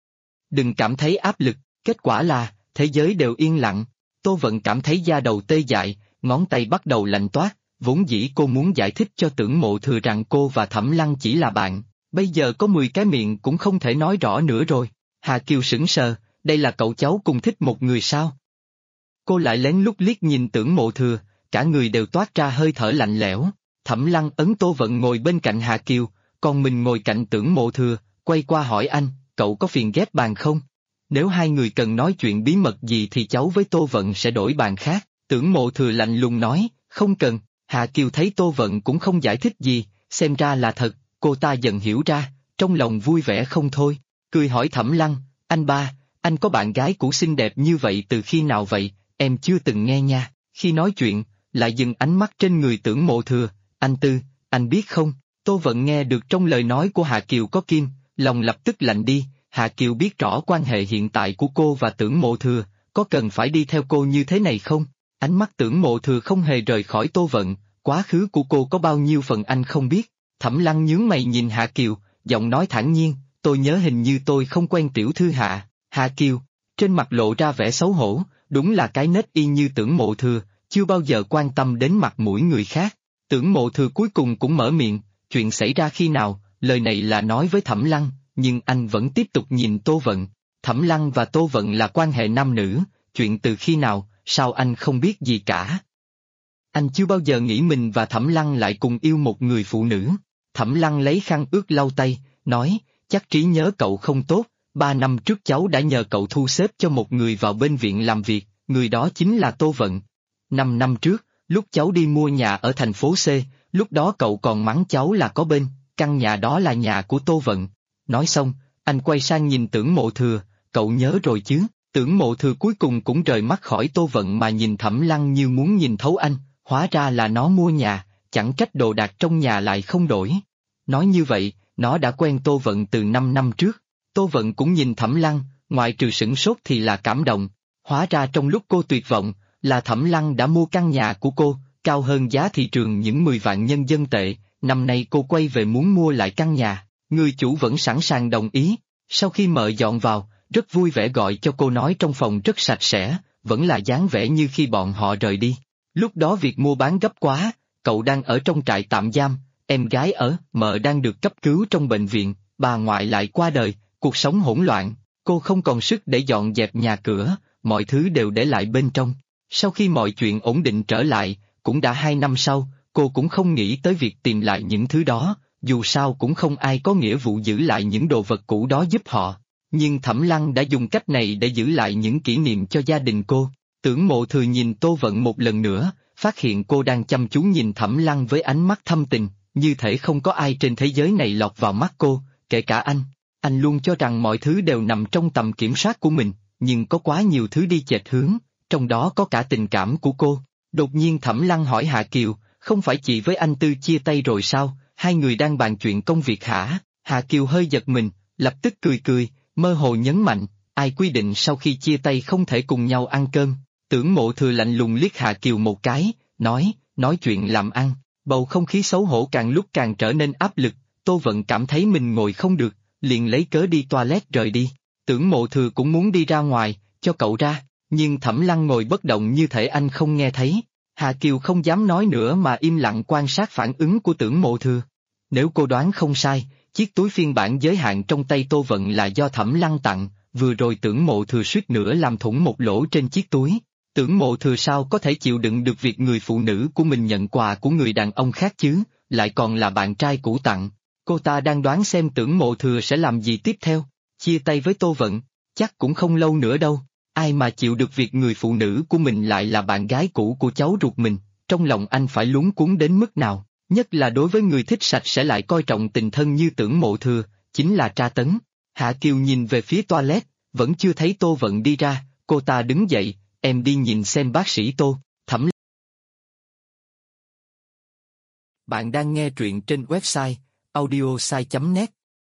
Đừng cảm thấy áp lực, kết quả là, thế giới đều yên lặng. Tô Vận cảm thấy da đầu tê dại, ngón tay bắt đầu lạnh toát, vốn dĩ cô muốn giải thích cho Tưởng Mộ Thừa rằng cô và Thẩm Lăng chỉ là bạn, bây giờ có 10 cái miệng cũng không thể nói rõ nữa rồi. Hà Kiều sững sờ, đây là cậu cháu cùng thích một người sao? Cô lại lén lút liếc nhìn Tưởng Mộ Thừa, cả người đều toát ra hơi thở lạnh lẽo. Thẩm Lăng ấn Tô Vận ngồi bên cạnh Hà Kiều, còn mình ngồi cạnh Tưởng Mộ Thừa, quay qua hỏi anh, cậu có phiền ghép bàn không? Nếu hai người cần nói chuyện bí mật gì thì cháu với Tô Vận sẽ đổi bàn khác. Tưởng Mộ Thừa lạnh lùng nói, không cần. Hà Kiều thấy Tô Vận cũng không giải thích gì, xem ra là thật, cô ta dần hiểu ra, trong lòng vui vẻ không thôi. Cười hỏi Thẩm Lăng, anh ba, anh có bạn gái cũ xinh đẹp như vậy từ khi nào vậy, em chưa từng nghe nha. Khi nói chuyện, lại dừng ánh mắt trên người Tưởng Mộ Thừa, anh Tư, anh biết không? Tô Vận nghe được trong lời nói của Hà Kiều có kim, lòng lập tức lạnh đi. Hà Kiều biết rõ quan hệ hiện tại của cô và Tưởng Mộ Thừa, có cần phải đi theo cô như thế này không? Ánh mắt Tưởng Mộ Thừa không hề rời khỏi Tô Vận, quá khứ của cô có bao nhiêu phần anh không biết. Thẩm Lăng nhướng mày nhìn Hà Kiều, giọng nói thản nhiên, tôi nhớ hình như tôi không quen tiểu thư Hạ. Hà Kiều, trên mặt lộ ra vẻ xấu hổ, đúng là cái nết y như Tưởng Mộ Thừa, chưa bao giờ quan tâm đến mặt mũi người khác. Tưởng Mộ Thừa cuối cùng cũng mở miệng, chuyện xảy ra khi nào, lời này là nói với Thẩm Lăng, nhưng anh vẫn tiếp tục nhìn Tô Vận. Thẩm Lăng và Tô Vận là quan hệ nam nữ, chuyện từ khi nào, sao anh không biết gì cả? Anh chưa bao giờ nghĩ mình và Thẩm Lăng lại cùng yêu một người phụ nữ. Thẩm Lăng lấy khăn ướt lau tay, nói, chắc trí nhớ cậu không tốt, 3 năm trước cháu đã nhờ cậu thu xếp cho một người vào bên viện làm việc, người đó chính là Tô Vận. 5 năm trước, lúc cháu đi mua nhà ở thành phố C, lúc đó cậu còn mắng cháu là có bên, căn nhà đó là nhà của Tô Vận. Nói xong, anh quay sang nhìn Tưởng Mộ Thừa, cậu nhớ rồi chứ? Tưởng Mộ Thừa cuối cùng cũng rời mắt khỏi Tô Vận mà nhìn Thẩm Lăng như muốn nhìn thấu anh, hóa ra là nó mua nhà, chẳng trách đồ đạc trong nhà lại không đổi. Nói như vậy, nó đã quen Tô Vận từ 5 năm trước. Tô Vận cũng nhìn Thẩm Lăng, ngoại trừ sửng sốt thì là cảm động. Hóa ra trong lúc cô tuyệt vọng, là Thẩm Lăng đã mua căn nhà của cô, cao hơn giá thị trường những 10 vạn nhân dân tệ. Năm nay cô quay về muốn mua lại căn nhà, người chủ vẫn sẵn sàng đồng ý. Sau khi mợ dọn vào, rất vui vẻ gọi cho cô nói trong phòng rất sạch sẽ, vẫn là dáng vẻ như khi bọn họ rời đi. Lúc đó việc mua bán gấp quá, cậu đang ở trong trại tạm giam, em gái ở mợ đang được cấp cứu trong bệnh viện, bà ngoại lại qua đời, cuộc sống hỗn loạn, cô không còn sức để dọn dẹp nhà cửa, mọi thứ đều để lại bên trong. Sau khi mọi chuyện ổn định trở lại, cũng đã 2 năm sau, cô cũng không nghĩ tới việc tìm lại những thứ đó, dù sao cũng không ai có nghĩa vụ giữ lại những đồ vật cũ đó giúp họ. Nhưng Thẩm Lăng đã dùng cách này để giữ lại những kỷ niệm cho gia đình cô. Tưởng Mộ Thừa nhìn Tô Vận một lần nữa, phát hiện cô đang chăm chú nhìn Thẩm Lăng với ánh mắt thâm tình, như thể không có ai trên thế giới này lọt vào mắt cô, kể cả anh. Anh luôn cho rằng mọi thứ đều nằm trong tầm kiểm soát của mình, nhưng có quá nhiều thứ đi chệch hướng, trong đó có cả tình cảm của cô. Đột nhiên Thẩm Lăng hỏi Hạ Kiều, không phải chị với anh Tư chia tay rồi sao, hai người đang bàn chuyện công việc hả? Hạ Kiều hơi giật mình, lập tức cười cười, mơ hồ nhấn mạnh, ai quy định sau khi chia tay không thể cùng nhau ăn cơm. Tưởng Mộ Thừa lạnh lùng liếc Hạ Kiều một cái, nói chuyện làm ăn, bầu không khí xấu hổ càng lúc càng trở nên áp lực, Tô Vận cảm thấy mình ngồi không được, liền lấy cớ đi toilet rời đi. Tưởng Mộ Thừa cũng muốn đi ra ngoài, cho cậu ra, nhưng Thẩm Lăng ngồi bất động như thể anh không nghe thấy. Hạ Kiều không dám nói nữa mà im lặng quan sát phản ứng của Tưởng Mộ Thừa. Nếu cô đoán không sai, chiếc túi phiên bản giới hạn trong tay Tô Vận là do Thẩm Lăng tặng, vừa rồi Tưởng Mộ Thừa suýt nữa làm thủng một lỗ trên chiếc túi. Tưởng Mộ Thừa sao có thể chịu đựng được việc người phụ nữ của mình nhận quà của người đàn ông khác chứ, lại còn là bạn trai cũ tặng. Cô ta đang đoán xem Tưởng Mộ Thừa sẽ làm gì tiếp theo. Chia tay với Tô Vận, chắc cũng không lâu nữa đâu. Ai mà chịu được việc người phụ nữ của mình lại là bạn gái cũ của cháu ruột mình, trong lòng anh phải luống cuống đến mức nào, nhất là đối với người thích sạch sẽ lại coi trọng tình thân như Tưởng Mộ Thừa, chính là tra tấn. Hạ Kiều nhìn về phía toilet, vẫn chưa thấy Tô Vận đi ra, cô ta đứng dậy, em đi nhìn xem bác sĩ Tô. Thẩm. Bạn đang nghe truyện trên website audiosai.net.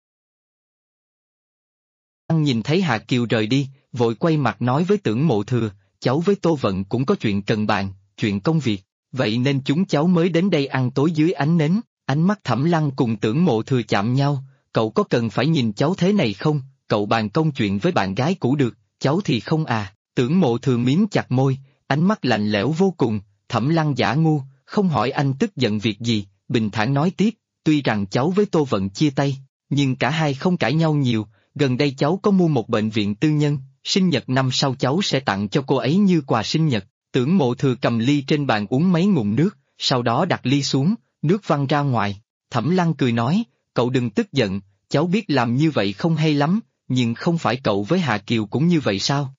Anh nhìn thấy Hạ Kiều rời đi, vội quay mặt nói với Tưởng Mộ Thừa, cháu với Tô Vận cũng có chuyện cần bàn, chuyện công việc, vậy nên chúng cháu mới đến đây ăn tối dưới ánh nến. Ánh mắt Thẩm Lăng cùng Tưởng Mộ Thừa chạm nhau, cậu có cần phải nhìn cháu thế này không, cậu bàn công chuyện với bạn gái cũ được, cháu thì không à. Tưởng Mộ Thừa miếm chặt môi, ánh mắt lạnh lẽo vô cùng. Thẩm Lăng giả ngu, không hỏi anh tức giận việc gì, bình thản nói tiếp, tuy rằng cháu với Tô Vận chia tay, nhưng cả hai không cãi nhau nhiều, gần đây cháu có mua một bệnh viện tư nhân, sinh nhật năm sau cháu sẽ tặng cho cô ấy như quà sinh nhật. Tưởng Mộ Thừa cầm ly trên bàn uống mấy ngụm nước, sau đó đặt ly xuống, nước văng ra ngoài. Thẩm Lăng cười nói, cậu đừng tức giận, cháu biết làm như vậy không hay lắm, nhưng không phải cậu với Hạ Kiều cũng như vậy sao?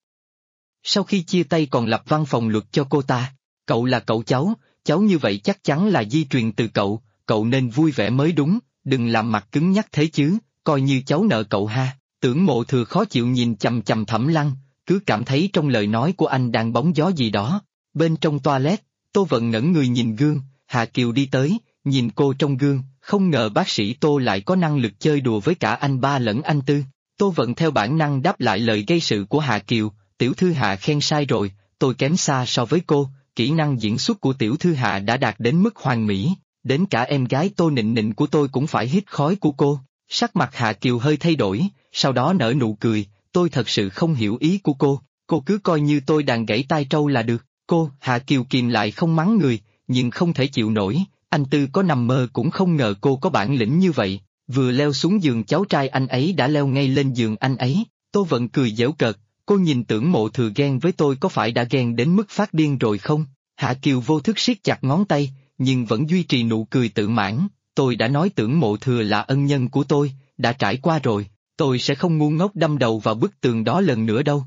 Sau khi chia tay còn lập văn phòng luật cho cô ta, cậu là cậu cháu như vậy chắc chắn là di truyền từ cậu nên vui vẻ mới đúng, đừng làm mặt cứng nhắc thế chứ, coi như cháu nợ cậu ha. Tưởng Mộ Thừa khó chịu nhìn chằm chằm Thẩm Lăng, cứ cảm thấy trong lời nói của anh đang bóng gió gì đó. Bên trong toilet, Tô Vận ngẩn người nhìn gương, Hạ Kiều đi tới, nhìn cô trong gương, không ngờ bác sĩ Tô lại có năng lực chơi đùa với cả anh ba lẫn anh Tư. Tô Vận theo bản năng đáp lại lời gây sự của Hạ Kiều, tiểu thư Hạ khen sai rồi, tôi kém xa so với cô, kỹ năng diễn xuất của tiểu thư Hạ đã đạt đến mức hoàn mỹ, đến cả em gái Tô Nịnh Nịnh của tôi cũng phải hít khói của cô. Sắc mặt Hạ Kiều hơi thay đổi, sau đó nở nụ cười, tôi thật sự không hiểu ý của cô cứ coi như tôi đàn gãy tai trâu là được. Hạ Kiều kìm lại không mắng người, nhưng không thể chịu nổi, anh Tư có nằm mơ cũng không ngờ cô có bản lĩnh như vậy, vừa leo xuống giường cháu trai anh ấy đã leo ngay lên giường anh ấy. Tô Vận cười giễu cợt, cô nhìn Tưởng Mộ Thừa ghen với tôi có phải đã ghen đến mức phát điên rồi không? Hạ Kiều vô thức siết chặt ngón tay, nhưng vẫn duy trì nụ cười tự mãn, tôi đã nói Tưởng Mộ Thừa là ân nhân của tôi, đã trải qua rồi, tôi sẽ không ngu ngốc đâm đầu vào bức tường đó lần nữa đâu.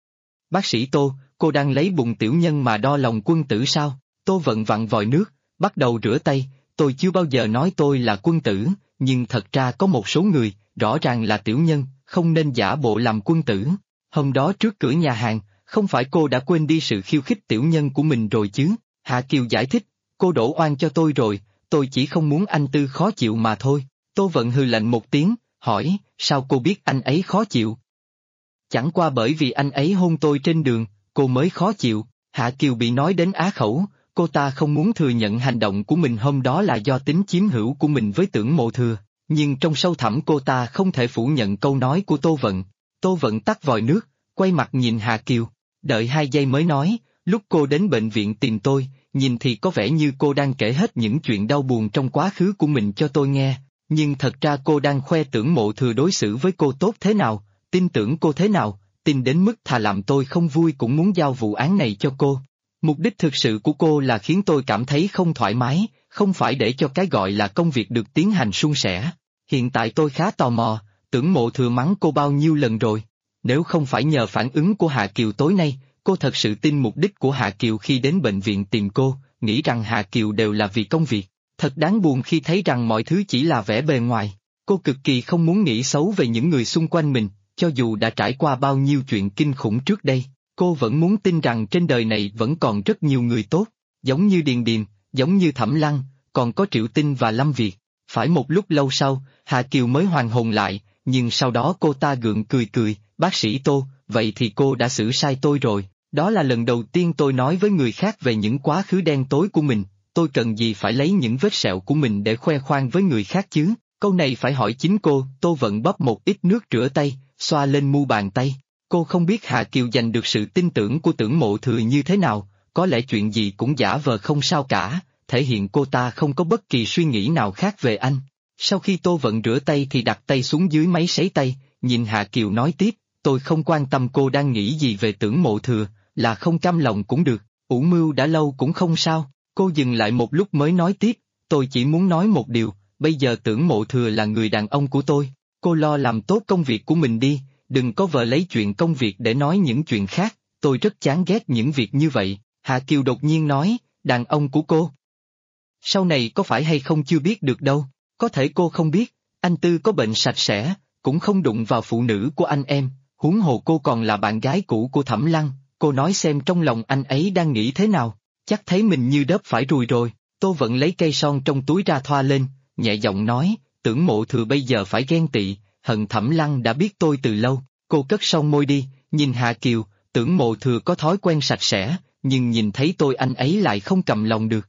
Bác sĩ Tô, cô đang lấy bụng tiểu nhân mà đo lòng quân tử sao? Tô Vận vặn vòi nước, bắt đầu rửa tay, tôi chưa bao giờ nói tôi là quân tử, nhưng thật ra có một số người, rõ ràng là tiểu nhân, không nên giả bộ làm quân tử. Hôm đó trước cửa nhà hàng, không phải cô đã quên đi sự khiêu khích tiểu nhân của mình rồi chứ? Hạ Kiều giải thích, cô đổ oan cho tôi rồi, tôi chỉ không muốn anh Tư khó chịu mà thôi. Tô Vận hừ lạnh một tiếng, hỏi, sao cô biết anh ấy khó chịu? Chẳng qua bởi vì anh ấy hôn tôi trên đường, cô mới khó chịu. Hạ Kiều bị nói đến á khẩu, cô ta không muốn thừa nhận hành động của mình hôm đó là do tính chiếm hữu của mình với Tưởng Mộ Thừa, nhưng trong sâu thẳm cô ta không thể phủ nhận câu nói của Tô Vận. Tô Vận tắt vòi nước, quay mặt nhìn Hạ Kiều, đợi 2 giây mới nói, lúc cô đến bệnh viện tìm tôi, nhìn thì có vẻ như cô đang kể hết những chuyện đau buồn trong quá khứ của mình cho tôi nghe, nhưng thật ra cô đang khoe Tưởng Mộ Thừa đối xử với cô tốt thế nào, tin tưởng cô thế nào, tin đến mức thà làm tôi không vui cũng muốn giao vụ án này cho cô. Mục đích thực sự của cô là khiến tôi cảm thấy không thoải mái, không phải để cho cái gọi là công việc được tiến hành suôn sẻ. Hiện tại tôi khá tò mò, Tưởng Mộ Thừa mắng cô bao nhiêu lần rồi? Nếu không phải nhờ phản ứng của Hạ Kiều tối nay, cô thật sự tin mục đích của Hạ Kiều khi đến bệnh viện tìm cô, nghĩ rằng Hạ Kiều đều là vì công việc. Thật đáng buồn khi thấy rằng mọi thứ chỉ là vẻ bề ngoài. Cô cực kỳ không muốn nghĩ xấu về những người xung quanh mình, cho dù đã trải qua bao nhiêu chuyện kinh khủng trước đây, cô vẫn muốn tin rằng trên đời này vẫn còn rất nhiều người tốt, giống như Điền Điềm, giống như Thẩm Lăng, còn có Triệu Tinh và Lâm Việt. Phải một lúc lâu sau, Hạ Kiều mới hoàn hồn lại, nhưng sau đó cô ta gượng cười cười, bác sĩ Tô, vậy thì cô đã xử sai tôi rồi, đó là lần đầu tiên tôi nói với người khác về những quá khứ đen tối của mình, tôi cần gì phải lấy những vết sẹo của mình để khoe khoang với người khác chứ, câu này phải hỏi chính cô. Tô Vận bóp một ít nước rửa tay, xoa lên mu bàn tay. Cô không biết Hạ Kiều giành được sự tin tưởng của Tưởng Mộ Thừa như thế nào, có lẽ chuyện gì cũng giả vờ không sao cả, thể hiện cô ta không có bất kỳ suy nghĩ nào khác về anh. Sau khi Tô Vận rửa tay thì đặt tay xuống dưới máy sấy tay, nhìn Hạ Kiều nói tiếp, tôi không quan tâm cô đang nghĩ gì về Tưởng Mộ Thừa, là không cam lòng cũng được, ủ mưu đã lâu cũng không sao. Cô dừng lại một lúc mới nói tiếp, tôi chỉ muốn nói một điều, bây giờ Tưởng Mộ Thừa là người đàn ông của tôi, cô lo làm tốt công việc của mình đi, đừng có vờ lấy chuyện công việc để nói những chuyện khác, tôi rất chán ghét những việc như vậy. Hạ Kiều đột nhiên nói, đàn ông của cô. Sau này có phải hay không chưa biết được đâu, có thể cô không biết, anh Tư có bệnh sạch sẽ, cũng không đụng vào phụ nữ của anh em, huống hồ cô còn là bạn gái cũ của Thẩm Lăng, cô nói xem trong lòng anh ấy đang nghĩ thế nào, chắc thấy mình như đớp phải ruồi rồi. Tô Vận lấy cây son trong túi ra thoa lên, nhẹ giọng nói, Tưởng Mộ Thừa bây giờ phải ghen tị, hận Thẩm Lăng đã biết tôi từ lâu. Cô cất son môi đi, nhìn Hạ Kiều, Tưởng Mộ Thừa có thói quen sạch sẽ, nhưng nhìn thấy tôi anh ấy lại không cầm lòng được.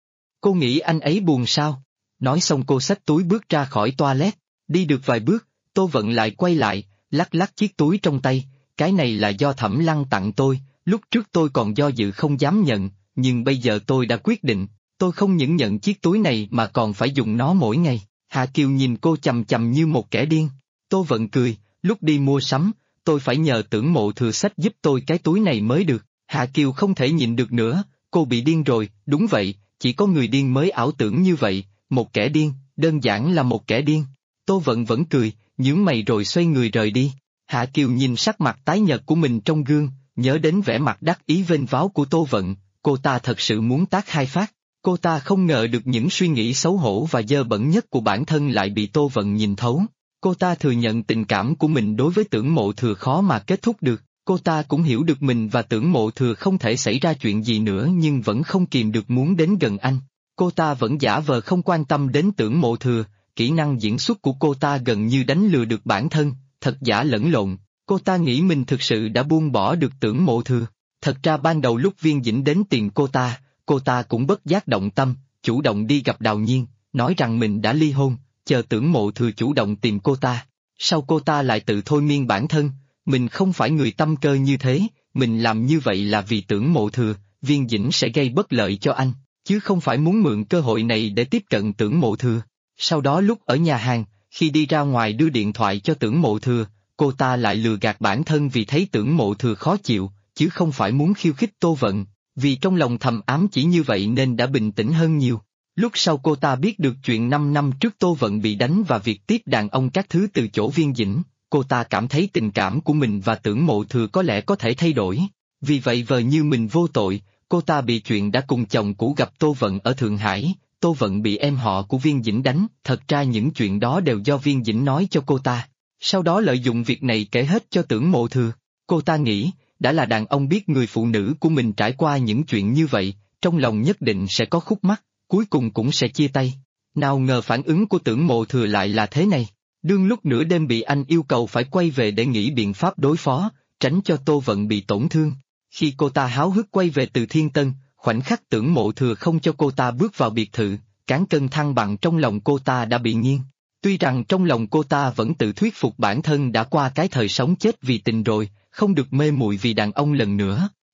Cô nghĩ anh ấy buồn sao? Nói xong cô xách túi bước ra khỏi toilet, đi được vài bước, Tô Vận lại quay lại, lắc lắc chiếc túi trong tay, cái này là do Thẩm Lăng tặng tôi, lúc trước tôi còn do dự không dám nhận, nhưng bây giờ tôi đã quyết định, tôi không những nhận chiếc túi này mà còn phải dùng nó mỗi ngày. Hạ Kiều nhìn cô chằm chằm như một kẻ điên. Tô Vận cười, lúc đi mua sắm, tôi phải nhờ Tưởng Mộ Thừa xách giúp tôi cái túi này mới được. Hạ Kiều không thể nhịn được nữa, cô bị điên rồi, đúng vậy, chỉ có người điên mới ảo tưởng như vậy, một kẻ điên, đơn giản là một kẻ điên. Tô Vận vẫn cười, nhướng mày rồi xoay người rời đi. Hạ Kiều nhìn sắc mặt tái nhợt của mình trong gương, nhớ đến vẻ mặt đắc ý vênh váo của Tô Vận, cô ta thật sự muốn tát hai phát. Cô ta không ngờ được những suy nghĩ xấu hổ và dơ bẩn nhất của bản thân lại bị Tô Vận nhìn thấu. Cô ta thừa nhận tình cảm của mình đối với Tưởng Mộ Thừa khó mà kết thúc được, cô ta cũng hiểu được mình và Tưởng Mộ Thừa không thể xảy ra chuyện gì nữa nhưng vẫn không kìm được muốn đến gần anh. Cô ta vẫn giả vờ không quan tâm đến Tưởng Mộ Thừa, kỹ năng diễn xuất của cô ta gần như đánh lừa được bản thân, thật giả lẫn lộn, cô ta nghĩ mình thực sự đã buông bỏ được Tưởng Mộ Thừa. Thật ra ban đầu lúc Viên Dĩnh đến tìm cô ta cũng bất giác động tâm, chủ động đi gặp Đào Nhiên, nói rằng mình đã ly hôn, chờ Tưởng Mộ Thừa chủ động tìm cô ta. Sau cô ta lại tự thôi miên bản thân, mình không phải người tâm cơ như thế, mình làm như vậy là vì Tưởng Mộ Thừa, Viên Dĩnh sẽ gây bất lợi cho anh, chứ không phải muốn mượn cơ hội này để tiếp cận Tưởng Mộ Thừa. Sau đó lúc ở nhà hàng, khi đi ra ngoài đưa điện thoại cho Tưởng Mộ Thừa, cô ta lại lừa gạt bản thân vì thấy Tưởng Mộ Thừa khó chịu, chứ không phải muốn khiêu khích Tô Vận. Vì trong lòng thầm ám chỉ như vậy nên đã bình tĩnh hơn nhiều. Lúc sau cô ta biết được chuyện 5 năm trước Tô Vận bị đánh và việc tiếp đàn ông các thứ từ chỗ Viên Dĩnh, cô ta cảm thấy tình cảm của mình và Tưởng Mộ Thừa có lẽ có thể thay đổi. Vì vậy vờ như mình vô tội, cô ta bị chuyện đã cùng chồng cũ gặp Tô Vận ở Thượng Hải, Tô Vận bị em họ của Viên Dĩnh đánh, thật ra những chuyện đó đều do Viên Dĩnh nói cho cô ta. Sau đó lợi dụng việc này kể hết cho Tưởng Mộ Thừa, cô ta nghĩ, đã là đàn ông biết người phụ nữ của mình trải qua những chuyện như vậy, trong lòng nhất định sẽ có khúc mắc, cuối cùng cũng sẽ chia tay. Nào ngờ phản ứng của Tưởng Mộ Thừa lại là thế này. Đương lúc nửa đêm bị anh yêu cầu phải quay về để nghĩ biện pháp đối phó, tránh cho Tô Vận bị tổn thương. Khi cô ta háo hức quay về từ Thiên Tân, khoảnh khắc Tưởng Mộ Thừa không cho cô ta bước vào biệt thự, cán cân thăng bằng trong lòng cô ta đã bị nghiêng. Tuy rằng trong lòng cô ta vẫn tự thuyết phục bản thân đã qua cái thời sống chết vì tình rồi, không được mê muội vì đàn ông lần nữa,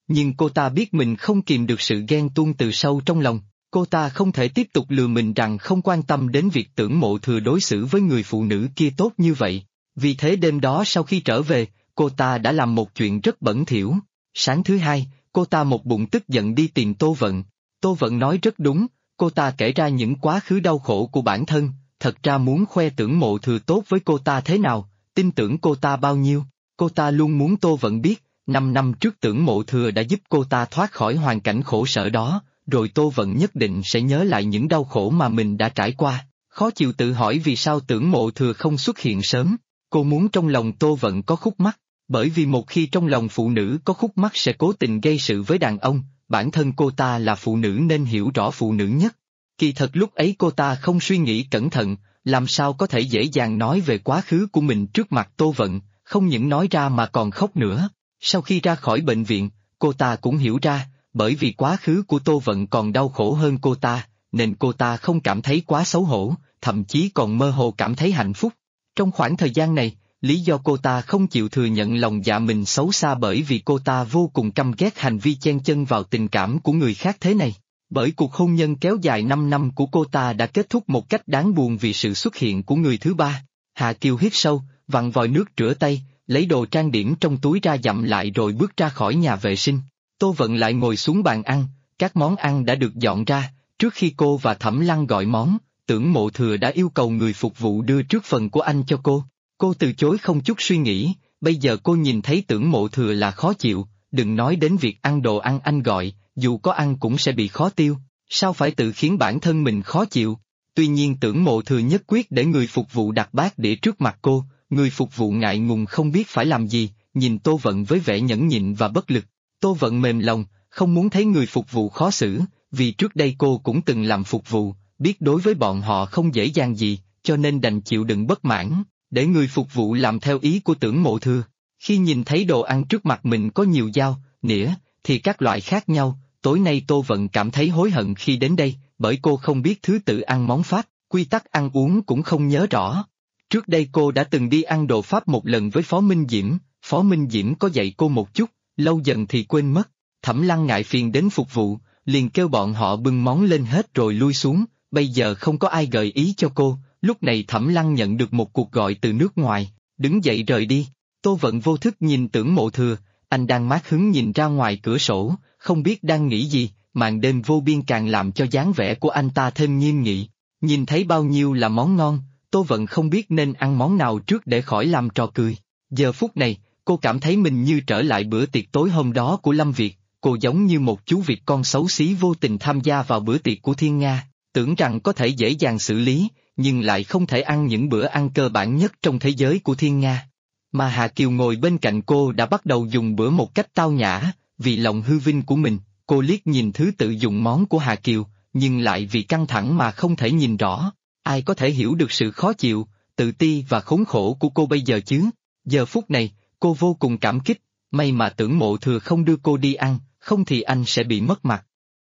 Nhưng cô ta biết mình không kìm được sự ghen tuông từ sâu trong lòng, cô ta không thể tiếp tục lừa mình rằng không quan tâm đến việc Tưởng Mộ Thừa đối xử với người phụ nữ kia tốt như vậy. Vì thế đêm đó sau khi trở về, cô ta đã làm một chuyện rất bẩn thỉu. Sáng thứ hai, cô ta một bụng tức giận đi tìm Tô Vận. Tô Vận nói rất đúng, cô ta kể ra những quá khứ đau khổ của bản thân, thật ra muốn khoe Tưởng Mộ Thừa tốt với cô ta thế nào, tin tưởng cô ta bao nhiêu. Cô ta luôn muốn Tô Vận biết, 5 năm trước Tưởng Mộ Thừa đã giúp cô ta thoát khỏi hoàn cảnh khổ sở đó, rồi Tô Vận nhất định sẽ nhớ lại những đau khổ mà mình đã trải qua. Khó chịu tự hỏi vì sao Tưởng Mộ Thừa không xuất hiện sớm. Cô muốn trong lòng Tô Vận có khúc mắc, bởi vì một khi trong lòng phụ nữ có khúc mắc sẽ cố tình gây sự với đàn ông, bản thân cô ta là phụ nữ nên hiểu rõ phụ nữ nhất. Kỳ thật lúc ấy cô ta không suy nghĩ cẩn thận, làm sao có thể dễ dàng nói về quá khứ của mình trước mặt Tô Vận, không những nói ra mà còn khóc nữa. Sau khi ra khỏi bệnh viện, cô ta cũng hiểu ra, bởi vì quá khứ của Tô Vận còn đau khổ hơn cô ta, nên cô ta không cảm thấy quá xấu hổ, thậm chí còn mơ hồ cảm thấy hạnh phúc. Trong khoảng thời gian này, lý do cô ta không chịu thừa nhận lòng dạ mình xấu xa bởi vì cô ta vô cùng căm ghét hành vi chen chân vào tình cảm của người khác thế này. Bởi cuộc hôn nhân kéo dài 5 năm của cô ta đã kết thúc một cách đáng buồn vì sự xuất hiện của người thứ ba. Hạ Kiều hít sâu, vặn vòi nước rửa tay, lấy đồ trang điểm trong túi ra dặm lại rồi bước ra khỏi nhà vệ sinh. Tô Vận lại ngồi xuống bàn ăn, các món ăn đã được dọn ra, trước khi cô và Thẩm Lăng gọi món, Tưởng Mộ Thừa đã yêu cầu người phục vụ đưa trước phần của anh cho cô. Cô từ chối không chút suy nghĩ, bây giờ cô nhìn thấy Tưởng Mộ Thừa là khó chịu, đừng nói đến việc ăn đồ ăn anh gọi, dù có ăn cũng sẽ bị khó tiêu, sao phải tự khiến bản thân mình khó chịu. Tuy nhiên Tưởng Mộ Thừa nhất quyết để người phục vụ đặt bát đĩa trước mặt cô, người phục vụ ngại ngùng không biết phải làm gì, nhìn Tô Vận với vẻ nhẫn nhịn và bất lực. Tô Vận mềm lòng, không muốn thấy người phục vụ khó xử, vì trước đây cô cũng từng làm phục vụ, biết đối với bọn họ không dễ dàng gì, cho nên đành chịu đựng bất mãn, để người phục vụ làm theo ý của Tưởng Mộ Thừa. Khi nhìn thấy đồ ăn trước mặt mình có nhiều dao, nĩa, thì các loại khác nhau, tối nay Tô Vận cảm thấy hối hận khi đến đây, bởi cô không biết thứ tự ăn món Pháp, quy tắc ăn uống cũng không nhớ rõ. Trước đây cô đã từng đi ăn đồ Pháp một lần với Phó Minh Diễm, Phó Minh Diễm có dạy cô một chút, lâu dần thì quên mất. Thẩm Lăng ngại phiền đến phục vụ, liền kêu bọn họ bưng món lên hết rồi lui xuống, bây giờ không có ai gợi ý cho cô, lúc này Thẩm Lăng nhận được một cuộc gọi từ nước ngoài, đứng dậy rời đi. Tô Vận vô thức nhìn Tưởng Mộ Thừa, anh đang mát hứng nhìn ra ngoài cửa sổ, không biết đang nghĩ gì, màn đêm vô biên càng làm cho dáng vẻ của anh ta thêm nghiêm nghị. Nhìn thấy bao nhiêu là món ngon, Tô Vận không biết nên ăn món nào trước để khỏi làm trò cười. Giờ phút này, cô cảm thấy mình như trở lại bữa tiệc tối hôm đó của Lâm Việt, cô giống như một chú vịt con xấu xí vô tình tham gia vào bữa tiệc của Thiên Nga, tưởng rằng có thể dễ dàng xử lý, nhưng lại không thể ăn những bữa ăn cơ bản nhất trong thế giới của Thiên Nga. Mà Hà Kiều ngồi bên cạnh cô đã bắt đầu dùng bữa một cách tao nhã, vì lòng hư vinh của mình, cô liếc nhìn thứ tự dùng món của Hà Kiều, nhưng lại vì căng thẳng mà không thể nhìn rõ. Ai có thể hiểu được sự khó chịu, tự ti và khốn khổ của cô bây giờ chứ? Giờ phút này, cô vô cùng cảm kích, may mà Tưởng Mộ Thừa không đưa cô đi ăn, không thì anh sẽ bị mất mặt.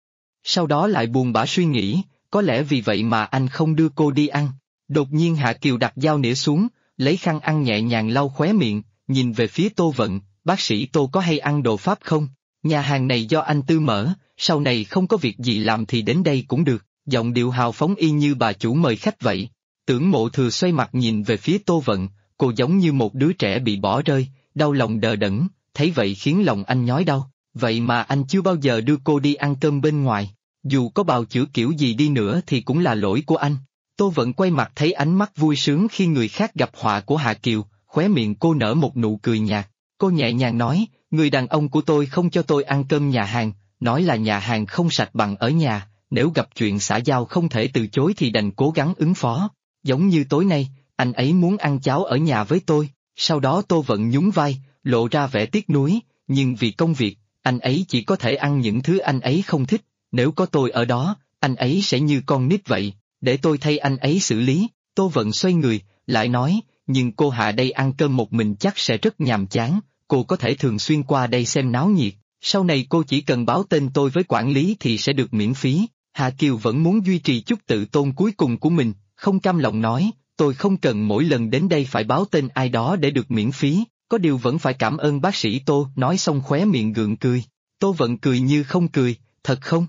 Sau đó lại buồn bã suy nghĩ, có lẽ vì vậy mà anh không đưa cô đi ăn. Đột nhiên Hạ Kiều đặt dao nĩa xuống, lấy khăn ăn nhẹ nhàng lau khóe miệng, nhìn về phía Tô Vận, bác sĩ Tô có hay ăn đồ Pháp không? Nhà hàng này do anh Tư mở, sau này không có việc gì làm thì đến đây cũng được, giọng điệu hào phóng y như bà chủ mời khách vậy. Tưởng Mộ Thừa xoay mặt nhìn về phía Tô Vận, cô giống như một đứa trẻ bị bỏ rơi, đau lòng đờ đẫn, thấy vậy khiến lòng anh nhói đau, vậy mà anh chưa bao giờ đưa cô đi ăn cơm bên ngoài, dù có bào chữa kiểu gì đi nữa thì cũng là lỗi của anh. Tô Vận quay mặt thấy ánh mắt vui sướng khi người khác gặp họa của Hà Kiều, khóe miệng cô nở một nụ cười nhạt, cô nhẹ nhàng nói, người đàn ông của tôi không cho tôi ăn cơm nhà hàng, nói là nhà hàng không sạch bằng ở nhà, nếu gặp chuyện xã giao không thể từ chối thì đành cố gắng ứng phó, giống như tối nay, anh ấy muốn ăn cháo ở nhà với tôi, sau đó Tô Vận nhún vai, lộ ra vẻ tiếc nuối, nhưng vì công việc, anh ấy chỉ có thể ăn những thứ anh ấy không thích, nếu có tôi ở đó, anh ấy sẽ như con nít vậy, để tôi thay anh ấy xử lý. Tô Vận xoay người, lại nói, nhưng cô Hạ đây ăn cơm một mình chắc sẽ rất nhàm chán, cô có thể thường xuyên qua đây xem náo nhiệt, sau này cô chỉ cần báo tên tôi với quản lý thì sẽ được miễn phí. Hà Kiều vẫn muốn duy trì chút tự tôn cuối cùng của mình, không cam lòng nói, tôi không cần mỗi lần đến đây phải báo tên ai đó để được miễn phí, có điều vẫn phải cảm ơn bác sĩ Tô, nói xong khóe miệng gượng cười. Tô Vận cười như không cười, thật không?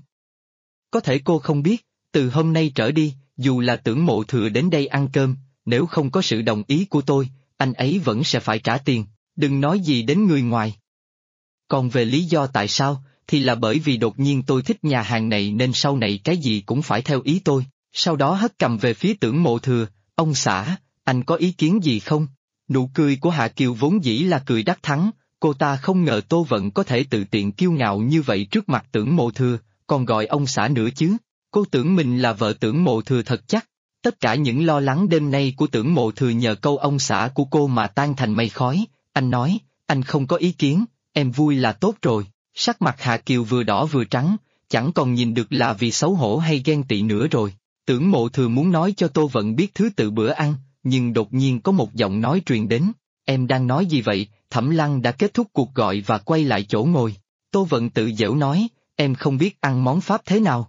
Có thể cô không biết, từ hôm nay trở đi, dù là Tưởng Mộ Thừa đến đây ăn cơm, nếu không có sự đồng ý của tôi, anh ấy vẫn sẽ phải trả tiền, đừng nói gì đến người ngoài. Còn về lý do tại sao, thì là bởi vì đột nhiên tôi thích nhà hàng này nên sau này cái gì cũng phải theo ý tôi, sau đó hất cầm về phía Tưởng Mộ Thừa, ông xã, anh có ý kiến gì không? Nụ cười của Hạ Kiều vốn dĩ là cười đắc thắng, cô ta không ngờ Tô Vận có thể tự tiện kiêu ngạo như vậy trước mặt Tưởng Mộ Thừa, còn gọi ông xã nữa chứ, cô tưởng mình là vợ Tưởng Mộ Thừa thật chắc. Tất cả những lo lắng đêm nay của Tưởng Mộ Thừa nhờ câu ông xã của cô mà tan thành mây khói, anh nói, anh không có ý kiến, em vui là tốt rồi, sắc mặt Hạ Kiều vừa đỏ vừa trắng, chẳng còn nhìn được là vì xấu hổ hay ghen tị nữa rồi. Tưởng Mộ Thừa muốn nói cho Tô Vận biết thứ tự bữa ăn, nhưng đột nhiên có một giọng nói truyền đến, em đang nói gì vậy? Thẩm Lăng đã kết thúc cuộc gọi và quay lại chỗ ngồi. Tô Vận tự giễu nói, em không biết ăn món Pháp thế nào.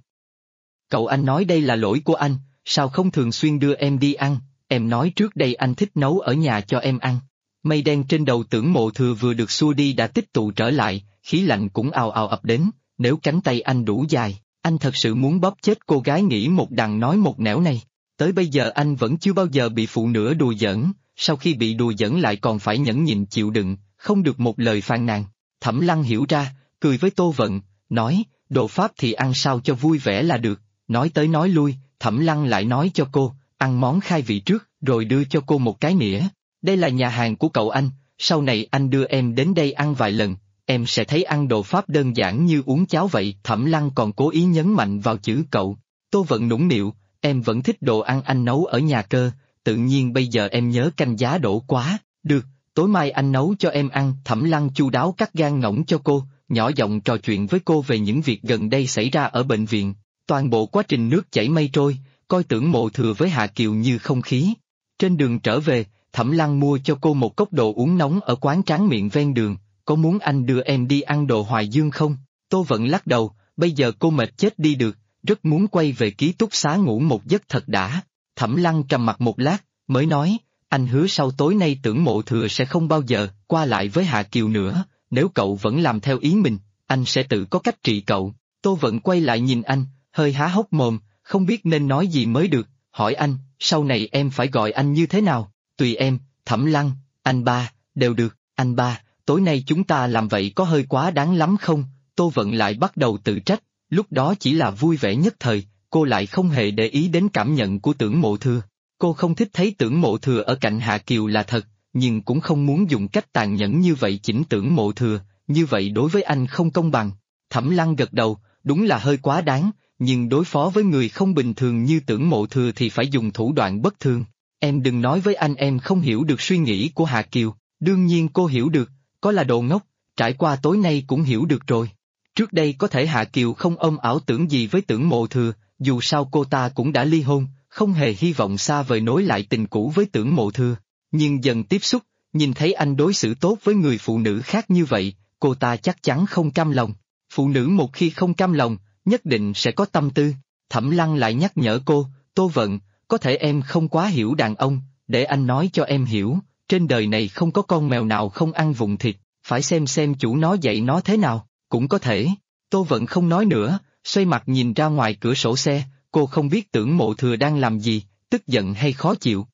Cậu anh nói đây là lỗi của anh, sao không thường xuyên đưa em đi ăn, em nói trước đây anh thích nấu ở nhà cho em ăn. Mây đen trên đầu Tưởng Mộ Thừa vừa được xua đi đã tích tụ trở lại, khí lạnh cũng ào ào ập đến, nếu cánh tay anh đủ dài, anh thật sự muốn bóp chết cô gái nghĩ một đằng nói một nẻo này. Tới bây giờ anh vẫn chưa bao giờ bị phụ nữ đùa giỡn, sau khi bị đùa giỡn lại còn phải nhẫn nhịn chịu đựng, không được một lời phàn nàn. Thẩm Lăng hiểu ra, cười với Tô Vận, nói, đồ Pháp thì ăn sao cho vui vẻ là được, nói tới nói lui, Thẩm Lăng lại nói cho cô, ăn món khai vị trước, rồi đưa cho cô một cái nĩa. Đây là nhà hàng của cậu anh, sau này anh đưa em đến đây ăn vài lần, em sẽ thấy ăn đồ Pháp đơn giản như uống cháo vậy. Thẩm Lăng còn cố ý nhấn mạnh vào chữ cậu. Tô Vận nũng nịu, em vẫn thích đồ ăn anh nấu ở nhà cơ, tự nhiên bây giờ em nhớ canh giá đỗ quá, được, tối mai anh nấu cho em ăn. Thẩm Lăng chu đáo cắt gan ngỗng cho cô, nhỏ giọng trò chuyện với cô về những việc gần đây xảy ra ở bệnh viện, toàn bộ quá trình nước chảy mây trôi, coi Tưởng Mộ Thừa với Hạ Kiều như không khí. Trên đường trở về, Thẩm Lăng mua cho cô một cốc đồ uống nóng ở quán tráng miệng ven đường, có muốn anh đưa em đi ăn đồ Hoài Dương không? Tô Vận lắc đầu, bây giờ cô mệt chết đi được, rất muốn quay về ký túc xá ngủ một giấc thật đã. Thẩm Lăng trầm mặc một lát, mới nói, anh hứa sau tối nay Tưởng Mộ Thừa sẽ không bao giờ qua lại với Hạ Kiều nữa, nếu cậu vẫn làm theo ý mình, anh sẽ tự có cách trị cậu. Tô Vận quay lại nhìn anh, hơi há hốc mồm, không biết nên nói gì mới được, hỏi anh, sau này em phải gọi anh như thế nào? Tùy em, Thẩm Lăng, anh ba, đều được. Anh ba, tối nay chúng ta làm vậy có hơi quá đáng lắm không? Tô Vận lại bắt đầu tự trách, lúc đó chỉ là vui vẻ nhất thời, cô lại không hề để ý đến cảm nhận của Tưởng Mộ Thừa. Cô không thích thấy Tưởng Mộ Thừa ở cạnh Hạ Kiều là thật, nhưng cũng không muốn dùng cách tàn nhẫn như vậy chỉnh Tưởng Mộ Thừa, như vậy đối với anh không công bằng. Thẩm Lăng gật đầu, đúng là hơi quá đáng, nhưng đối phó với người không bình thường như Tưởng Mộ Thừa thì phải dùng thủ đoạn bất thường. Em đừng nói với anh em không hiểu được suy nghĩ của Hạ Kiều, đương nhiên cô hiểu được, có là đồ ngốc, trải qua tối nay cũng hiểu được rồi. Trước đây có thể Hạ Kiều không ôm ảo tưởng gì với Tưởng Mộ Thừa, dù sao cô ta cũng đã ly hôn, không hề hy vọng xa vời nối lại tình cũ với Tưởng Mộ Thừa. Nhưng dần tiếp xúc, nhìn thấy anh đối xử tốt với người phụ nữ khác như vậy, cô ta chắc chắn không cam lòng. Phụ nữ một khi không cam lòng, nhất định sẽ có tâm tư. Thẩm Lăng lại nhắc nhở cô, Tô Vận, có thể em không quá hiểu đàn ông, để anh nói cho em hiểu, trên đời này không có con mèo nào không ăn vụn thịt, phải xem chủ nó dạy nó thế nào, cũng có thể. Tô Vận không nói nữa, xoay mặt nhìn ra ngoài cửa sổ xe, cô không biết Tưởng Mộ Thừa đang làm gì, tức giận hay khó chịu.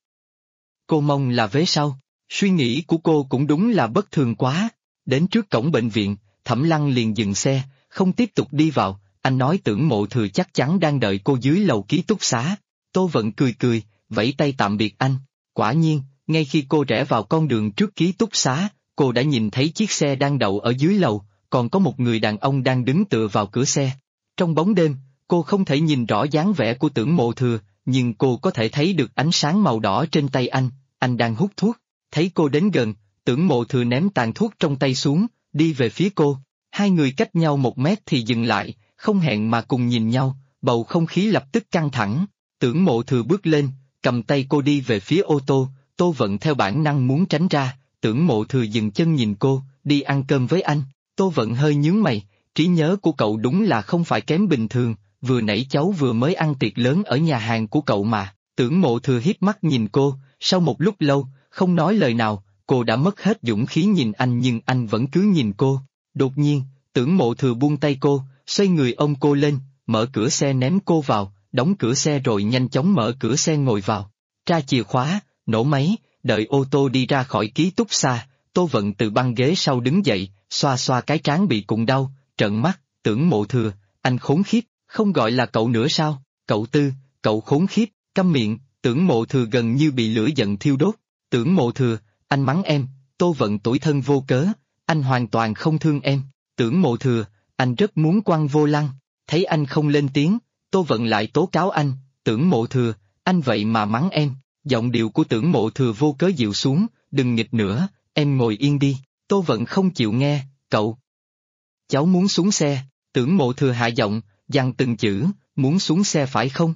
Cô mong là vế sau, suy nghĩ của cô cũng đúng là bất thường quá. Đến trước cổng bệnh viện, Thẩm Lăng liền dừng xe, không tiếp tục đi vào, anh nói Tưởng Mộ Thừa chắc chắn đang đợi cô dưới lầu ký túc xá. Tô Vận cười cười, vẫy tay tạm biệt anh. Quả nhiên, ngay khi cô rẽ vào con đường trước ký túc xá, cô đã nhìn thấy chiếc xe đang đậu ở dưới lầu, còn có một người đàn ông đang đứng tựa vào cửa xe. Trong bóng đêm, cô không thể nhìn rõ dáng vẻ của Tưởng Mộ Thừa, nhưng cô có thể thấy được ánh sáng màu đỏ trên tay anh đang hút thuốc. Thấy cô đến gần, Tưởng Mộ Thừa ném tàn thuốc trong tay xuống, đi về phía cô. Hai người cách nhau 1 mét thì dừng lại, không hẹn mà cùng nhìn nhau, bầu không khí lập tức căng thẳng. Tưởng Mộ Thừa bước lên, cầm tay cô đi về phía ô tô, Tô Vận theo bản năng muốn tránh ra, Tưởng Mộ Thừa dừng chân nhìn cô, đi ăn cơm với anh. Tô Vận hơi nhướng mày, trí nhớ của cậu đúng là không phải kém bình thường, vừa nãy cháu vừa mới ăn tiệc lớn ở nhà hàng của cậu mà. Tưởng Mộ Thừa hiếp mắt nhìn cô, sau một lúc lâu, không nói lời nào, cô đã mất hết dũng khí nhìn anh nhưng anh vẫn cứ nhìn cô. Đột nhiên, Tưởng Mộ Thừa buông tay cô, xoay người ôm cô lên, mở cửa xe ném cô vào, đóng cửa xe rồi nhanh chóng mở cửa xe ngồi vào. Tra chìa khóa, nổ máy, đợi ô tô đi ra khỏi ký túc xá, Tô Vận từ băng ghế sau đứng dậy, xoa xoa cái trán bị cụng đau, trợn mắt, Tưởng Mộ Thừa, anh khốn khiếp, không gọi là cậu nữa sao, cậu Tư, cậu khốn khiếp, câm miệng, Tưởng Mộ Thừa gần như bị lửa giận thiêu đốt. Tưởng Mộ Thừa, anh mắng em, Tô Vận tủi thân vô cớ, anh hoàn toàn không thương em. Tưởng Mộ Thừa, anh rất muốn quăng vô lăng, thấy anh không lên tiếng, Tô Vận lại tố cáo anh, Tưởng Mộ Thừa, anh vậy mà mắng em. Giọng điệu của Tưởng Mộ Thừa vô cớ dịu xuống, đừng nghịch nữa, em ngồi yên đi. Tô Vận không chịu nghe, cậu. Cháu muốn xuống xe, Tưởng Mộ Thừa hạ giọng, dằn từng chữ, muốn xuống xe phải không?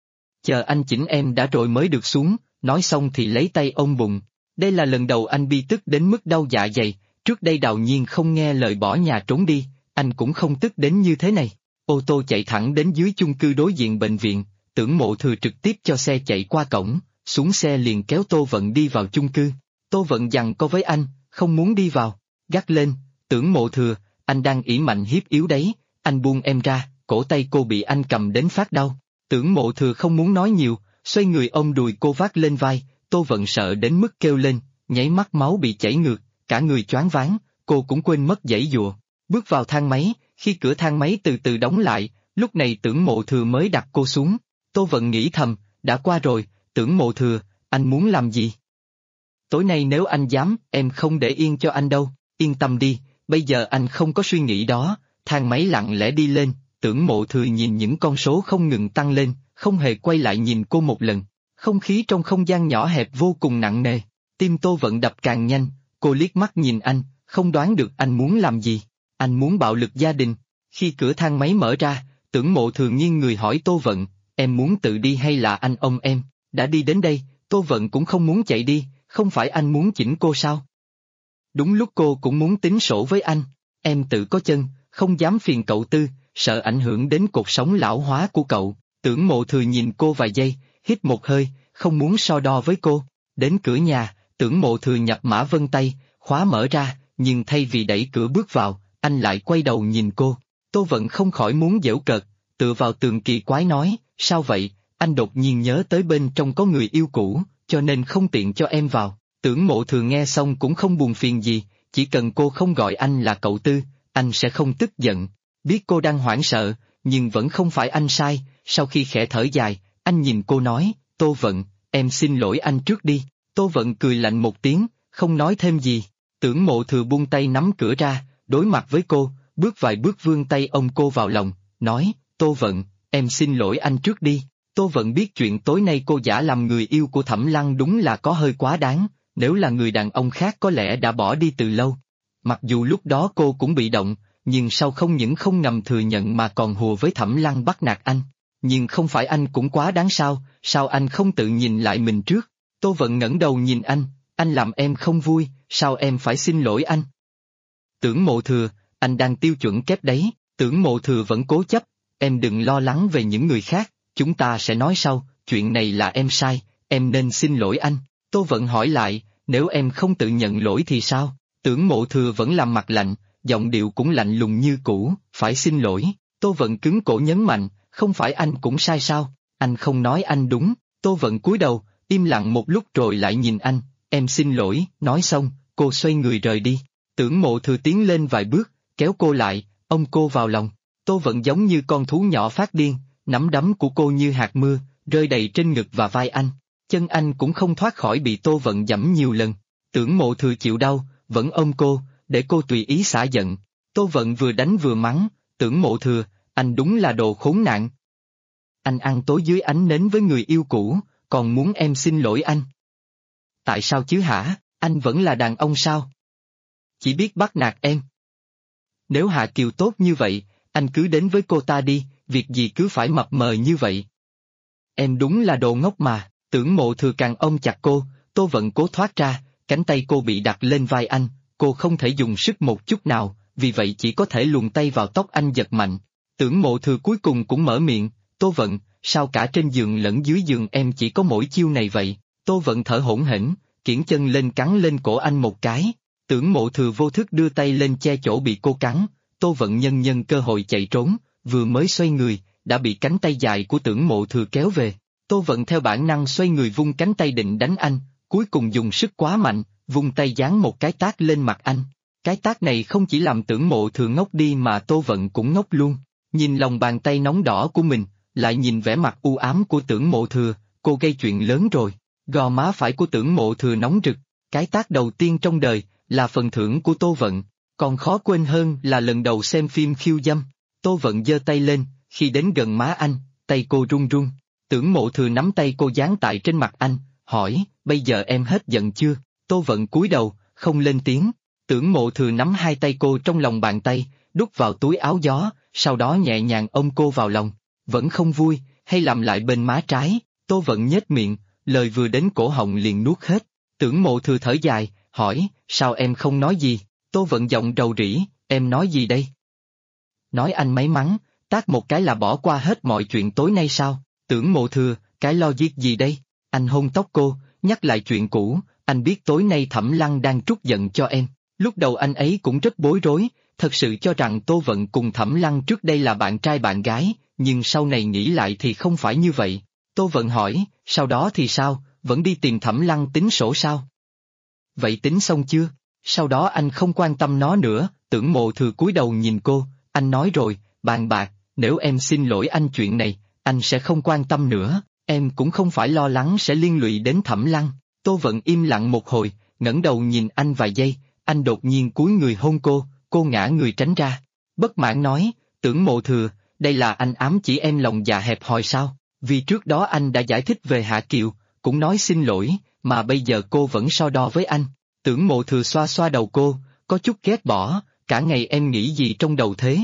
Chờ anh chỉnh em đã rồi mới được xuống, nói xong thì lấy tay ôm bụng. Đây là lần đầu anh bi tức đến mức đau dạ dày, trước đây Đào Nhiên không nghe lời bỏ nhà trốn đi, anh cũng không tức đến như thế này. Ô tô chạy thẳng đến dưới chung cư đối diện bệnh viện, Tưởng Mộ Thừa trực tiếp cho xe chạy qua cổng, xuống xe liền kéo Tô Vận đi vào chung cư. Tô Vận giằng co với anh, không muốn đi vào, gắt lên, Tưởng Mộ Thừa, anh đang ỷ mạnh hiếp yếu đấy, anh buông em ra, cổ tay cô bị anh cầm đến phát đau. Tưởng Mộ Thừa không muốn nói nhiều, xoay người ôm đùi cô vác lên vai, Tô Vận sợ đến mức kêu lên, nháy mắt máu bị chảy ngược, cả người choáng váng, cô cũng quên mất giãy giụa. Bước vào thang máy, khi cửa thang máy từ từ đóng lại, lúc này Tưởng Mộ Thừa mới đặt cô xuống. Tô Vận nghĩ thầm, đã qua rồi, Tưởng Mộ Thừa, anh muốn làm gì? Tối nay nếu anh dám, em không để yên cho anh đâu, yên tâm đi, bây giờ anh không có suy nghĩ đó. Thang máy lặng lẽ đi lên, Tưởng Mộ Thừa nhìn những con số không ngừng tăng lên, không hề quay lại nhìn cô một lần. Không khí trong không gian nhỏ hẹp vô cùng nặng nề, tim Tô Vận đập càng nhanh, cô liếc mắt nhìn anh, không đoán được anh muốn làm gì. Anh muốn bạo lực gia đình. Khi cửa thang máy mở ra, Tưởng Mộ Thừa nghiêng người hỏi Tô Vận, em muốn tự đi hay là anh ôm em? Đã đi đến đây, Tô Vận cũng không muốn chạy đi, không phải anh muốn chỉnh cô sao? Đúng lúc cô cũng muốn tính sổ với anh, em tự có chân, không dám phiền cậu Tư, sợ ảnh hưởng đến cuộc sống lão hóa của cậu. Tưởng Mộ Thừa nhìn cô vài giây, hít một hơi, không muốn so đo với cô. Đến cửa nhà, Tưởng Mộ Thừa nhập mã vân tay, khóa mở ra, nhưng thay vì đẩy cửa bước vào, anh lại quay đầu nhìn cô. Tô Vận không khỏi muốn giễu cợt, tựa vào tường kỳ quái nói, sao vậy, anh đột nhiên nhớ tới bên trong có người yêu cũ, cho nên không tiện cho em vào. Tưởng Mộ Thừa nghe xong cũng không buồn phiền gì, chỉ cần cô không gọi anh là cậu Tư, anh sẽ không tức giận. Biết cô đang hoảng sợ, nhưng vẫn không phải anh sai, sau khi khẽ thở dài, anh nhìn cô nói, Tô Vận, em xin lỗi anh trước đi. Tô Vận cười lạnh một tiếng, không nói thêm gì. Tưởng Mộ Thừa buông tay nắm cửa ra, đối mặt với cô, bước vài bước vươn tay ôm cô vào lòng, nói, Tô Vận, em xin lỗi anh trước đi. Tô Vận biết chuyện tối nay cô giả làm người yêu của Thẩm Lăng đúng là có hơi quá đáng, nếu là người đàn ông khác có lẽ đã bỏ đi từ lâu. Mặc dù lúc đó cô cũng bị động, nhưng sau không những không ngầm thừa nhận mà còn hùa với Thẩm Lăng bắt nạt anh. Nhưng không phải anh cũng quá đáng sao anh không tự nhìn lại mình trước? Tô Vận ngẩng đầu nhìn anh làm em không vui, sao em phải xin lỗi anh? Tưởng Mộ Thừa, anh đang tiêu chuẩn kép đấy. Tưởng Mộ Thừa vẫn cố chấp, em đừng lo lắng về những người khác, chúng ta sẽ nói sau, chuyện này là em sai, em nên xin lỗi anh. Tô Vận hỏi lại, nếu em không tự nhận lỗi thì sao? Tưởng Mộ Thừa vẫn làm mặt lạnh, giọng điệu cũng lạnh lùng như cũ, phải xin lỗi. Tô Vận cứng cổ nhấn mạnh, không phải anh cũng sai sao? Anh không nói anh đúng. Tô Vận cúi đầu, im lặng một lúc rồi lại nhìn anh, em xin lỗi. Nói xong, cô xoay người rời đi. Tưởng Mộ Thừa tiến lên vài bước, kéo cô lại, ôm cô vào lòng. Tô Vận giống như con thú nhỏ phát điên, nắm đấm của cô như hạt mưa, rơi đầy trên ngực và vai anh. Chân anh cũng không thoát khỏi bị Tô Vận giẫm nhiều lần. Tưởng Mộ Thừa chịu đau, vẫn ôm cô, để cô tùy ý xả giận. Tô Vận vừa đánh vừa mắng, Tưởng Mộ Thừa, anh đúng là đồ khốn nạn. Anh ăn tối dưới ánh nến với người yêu cũ, còn muốn em xin lỗi anh. Tại sao chứ hả, anh vẫn là đàn ông sao? Chỉ biết bắt nạt em. Nếu Hạ Kiều tốt như vậy, anh cứ đến với cô ta đi, việc gì cứ phải mập mờ như vậy. Em đúng là đồ ngốc mà. Tưởng Mộ Thừa càng ôm chặt cô, Tô Vận cố thoát ra, cánh tay cô bị đặt lên vai anh, cô không thể dùng sức một chút nào, vì vậy chỉ có thể luồn tay vào tóc anh giật mạnh. Tưởng Mộ Thừa cuối cùng cũng mở miệng, Tô Vận, sao cả trên giường lẫn dưới giường em chỉ có mỗi chiêu này vậy? Tô Vận thở hổn hển, kiễng chân lên cắn lên cổ anh một cái. Tưởng Mộ Thừa vô thức đưa tay lên che chỗ bị cô cắn, Tô Vận nhân cơ hội chạy trốn, vừa mới xoay người, đã bị cánh tay dài của Tưởng Mộ Thừa kéo về. Tô Vận theo bản năng xoay người vung cánh tay định đánh anh, cuối cùng dùng sức quá mạnh, vung tay giáng một cái tát lên mặt anh. Cái tát này không chỉ làm Tưởng Mộ Thừa ngốc đi mà Tô Vận cũng ngốc luôn. Nhìn lòng bàn tay nóng đỏ của mình, lại nhìn vẻ mặt u ám của Tưởng Mộ Thừa, cô gây chuyện lớn rồi. Gò má phải của Tưởng Mộ Thừa nóng rực, cái tát đầu tiên trong đời, là phần thưởng của Tô Vận. Còn khó quên hơn là lần đầu xem phim khiêu dâm. Tô Vận giơ tay lên, khi đến gần má anh, tay cô run run. Tưởng Mộ Thừa nắm tay cô dán tại trên mặt anh, hỏi, bây giờ em hết giận chưa? Tô Vận cúi đầu, không lên tiếng. Tưởng Mộ Thừa nắm hai tay cô trong lòng bàn tay, đút vào túi áo gió, sau đó nhẹ nhàng ôm cô vào lòng. Vẫn không vui, hay làm lại bên má trái, Tô Vận nhếch miệng, lời vừa đến cổ họng liền nuốt hết. Tưởng Mộ Thừa thở dài, hỏi, sao em không nói gì? Tô Vận giọng rầu rĩ, em nói gì đây? Nói anh may mắn, tát một cái là bỏ qua hết mọi chuyện tối nay sao? Tưởng Mộ Thừa, cái logic gì đây? Anh hôn tóc cô, nhắc lại chuyện cũ, anh biết tối nay Thẩm Lăng đang trút giận cho em. Lúc đầu anh ấy cũng rất bối rối, thật sự cho rằng Tô Vận cùng Thẩm Lăng trước đây là bạn trai bạn gái, nhưng sau này nghĩ lại thì không phải như vậy. Tô Vận hỏi, sau đó thì sao, vẫn đi tìm Thẩm Lăng tính sổ sao? Vậy tính xong chưa? Sau đó anh không quan tâm nó nữa. Tưởng Mộ Thừa cúi đầu nhìn cô, anh nói rồi, bàn bạc, nếu em xin lỗi anh chuyện này, anh sẽ không quan tâm nữa, em cũng không phải lo lắng sẽ liên lụy đến Thẩm Lăng. Tô Vận im lặng một hồi, ngẩng đầu nhìn anh vài giây, anh đột nhiên cúi người hôn cô ngã người tránh ra. Bất mãn nói, Tưởng Mộ Thừa, đây là anh ám chỉ em lòng dạ hẹp hòi sao? Vì trước đó anh đã giải thích về Hạ Kiều, cũng nói xin lỗi, mà bây giờ cô vẫn so đo với anh. Tưởng Mộ Thừa xoa xoa đầu cô, có chút ghét bỏ, cả ngày em nghĩ gì trong đầu thế?